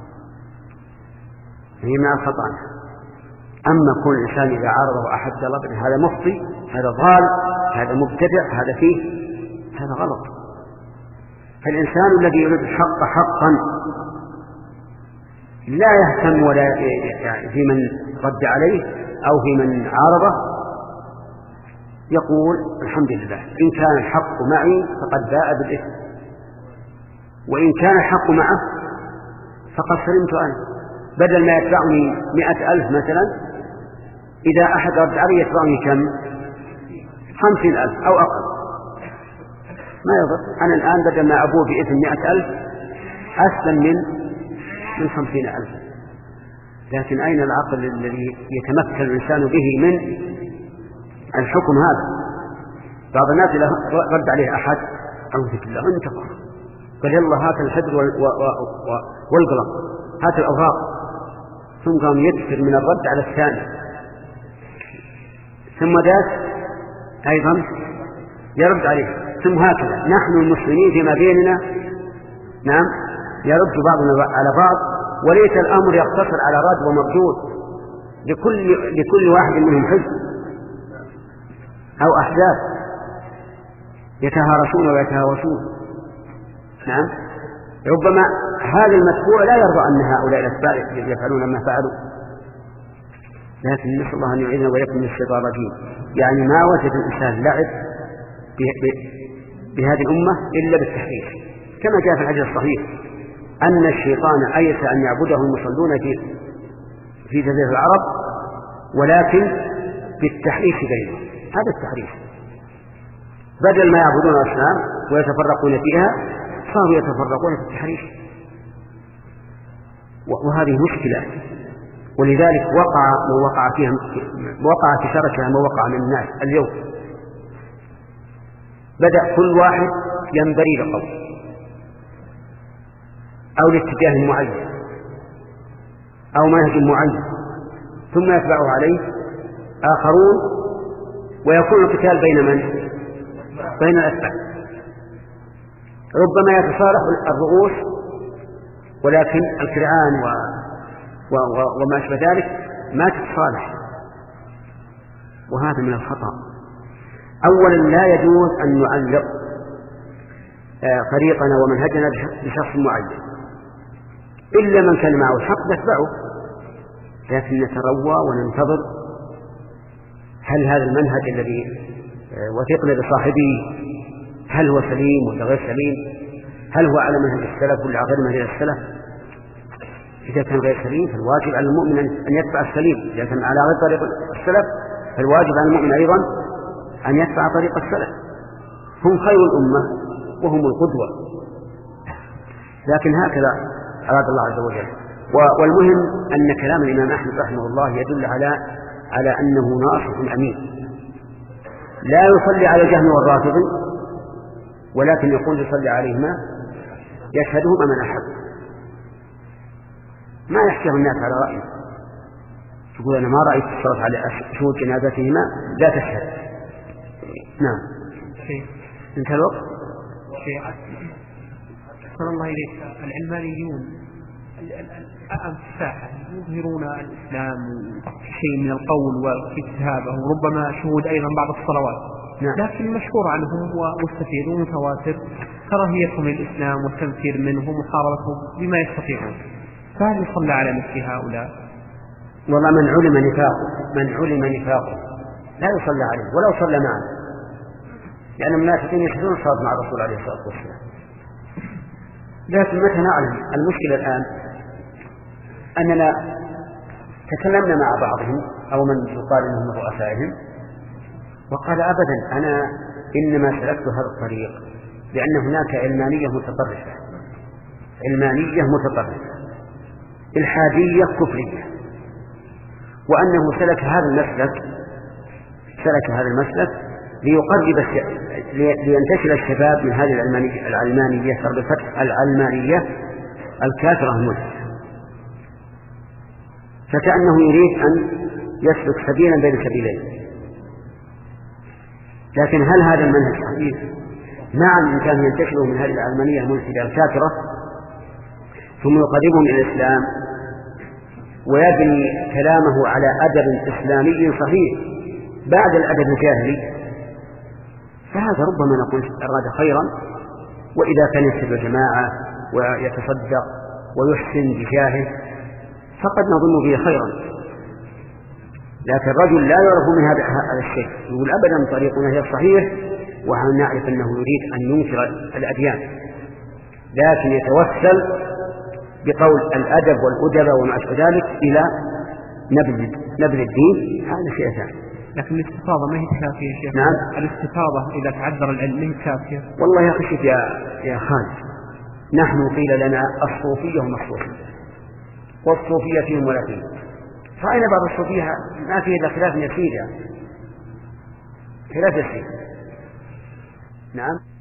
يمنع الخطأ عنها. أما كل إنسان إذا عارضه أحد طلب هذا مخطئ، هذا ضال، هذا مبتدع، هذا فيه هذا غلط. فالإنسان الذي يريد الحق حقا لا يهتم ولا في من رد عليه أو في من عارضه، يقول الحمد لله إن كان الحق معي فقد باء بالإثم، وإن كان الحق معه فقد سلمت أنا. بدل ما يدفعني مئة ألف مثلا، إذا أحد رد علي يدفعني كم؟ خمسين ألف أو أقل، ما يضر. أنا الآن بدل ما أبوه بإثم مئة ألف أسلم من من خمسين ألف. لكن أين العقل الذي يتمكن الإنسان به من الحكم هذا؟ بعض الناس إذا رد عليه أحد أعوذ بالله انتظر قال يلا هات الحجر والقلم هات الأوراق، ثم قام يكثر من الرد على الثاني، ثم ذات أيضا يرد عليه، ثم هكذا. نحن المسلمين فيما بيننا نعم يرد بعضنا على بعض، وليس الأمر يقتصر على رد ومردود، لكل, لكل واحد منهم حزب أو أحزاب يتهارشون ويتهاوشون. نعم ربما هذا المتبوع لا يرضى أن هؤلاء الأتباع يفعلون ما فعلوا، لكن نسأل الله أن يعيذنا ويكون من الشيطان الرجيم. يعني ما وجد الإنسان لعب بهذه الأمة إلا بالتحريف، كما جاء في الحديث الصحيح أن الشيطان أيس أن يعبده المصلون في في جزيرة العرب، ولكن بالتحريف بينهم. هذا التحريف، بدل ما يعبدون الأصنام ويتفرقون فيها صاروا يتفرقون في التحريف، وهذه مشكلة. ولذلك وقع من وقع فيها وقع في شركها ما وقع من الناس اليوم. بدأ كل واحد ينبري لقول أو لاتجاه معين أو منهج معين، ثم يتبع عليه آخرون، ويكون القتال بين من؟ بين الأتباع. ربما يتصالح الرؤوس، ولكن الكرعان و... و... و... وما أشبه ذلك ما تتصالح، وهذا من الخطأ. أولا لا يجوز أن نعلق طريقنا ومنهجنا بشخص معين، إلا من كان معه الحق نتبعه، لكن نتروى وننتظر هل هذا المنهج الذي وثقنا بصاحبه هل هو سليم ولا غير سليم، هل هو على منهج السلف ولا غير منهج السلف. إذا كان غير سليم فالواجب على المؤمن أن يتبع السليم، إذا كان على غير طريق السلف فالواجب على المؤمن أيضا أن يتبع طريق السلف. هم خير الأمة وهم القدوة، لكن هكذا أراد الله عز وجل. والمهم أن كلام الإمام أحمد رحمه الله يدل على على أنه ناصح أمين، لا يصلي على الجهم والرافض، ولكن يقول يصلي عليهما يشهدهما من أحب، ما يحكيه الناس على رأيه. يقول أنا ما رأيت الصلاة على شهود جنازتهما، لا تشهد. نعم. انتهى الوقت. أحسن الله إليك. العلمانيون الآن في الساحة يظهرون الإسلام شيء من القول والكتابة وربما شهود أيضا بعض الصلوات. نعم. لكن المشهور عنهم ومستفيد ومتواتر كراهيتهم للإسلام والتنفير منه ومحاربتهم بما يستطيعون، فهل يصلى على مثل هؤلاء؟ والله من علم نفاقه من علم نفاقه لا يصلى عليه ولو صلى معه، لأن المنافقين يشهدون الصلاة مع الرسول عليه الصلاة والسلام. لكن متى نعلم؟ المشكلة الآن أننا تكلمنا مع بعضهم أو من يقال إنهم من رؤسائهم وقال أبدا أنا إنما سلكت هذا الطريق لأن هناك علمانية متطرفة علمانية متطرفة الحادية كفرية، وأنه سلك هذا المسلك سلك هذا المسلك ليقرب لينتشل الشباب من هذه العلمانية العلمانية بالفتح العلمانية الكافرة الملحدة، فكأنه يريد أن يسلك سبيلا بين سبيلين. لكن هل هذا المنهج صحيح؟ نعم، إن كان ينتشله من هذه العلمانية الملحدة الكافرة ثم يقربهم إلى الإسلام ويبني كلامه على أدب إسلامي صحيح بعد الأدب الجاهلي، فهذا ربما نقول أراد خيرا. وإذا كان يحسب الجماعة ويتصدق ويحسن بجاهه فقد نظن به خيرا. لكن الرجل لا يعرف من هذا الشيء، يقول أبدا طريقنا هي الصحيح، وعن نعرف أنه يريد أن ينكر الأديان، لكن يتوسل بقول الأدب والأدب وما أشبه ذلك إلى نبذ نبذ الدين، هذا شيء ثاني. لكن الاستفاضة ما هي كافية يا شيخ؟ نعم، الاستفاضة إذا تعذر العلم ما هي كافية. والله يا خشيت يا يا خالد، نحن قيل لنا الصوفية هم الصوفية والصوفية فيهم ولا فيهم، فأين بعض الصوفية ما فيه إلا خلاف يسير، يعني خلاف يسير. نعم.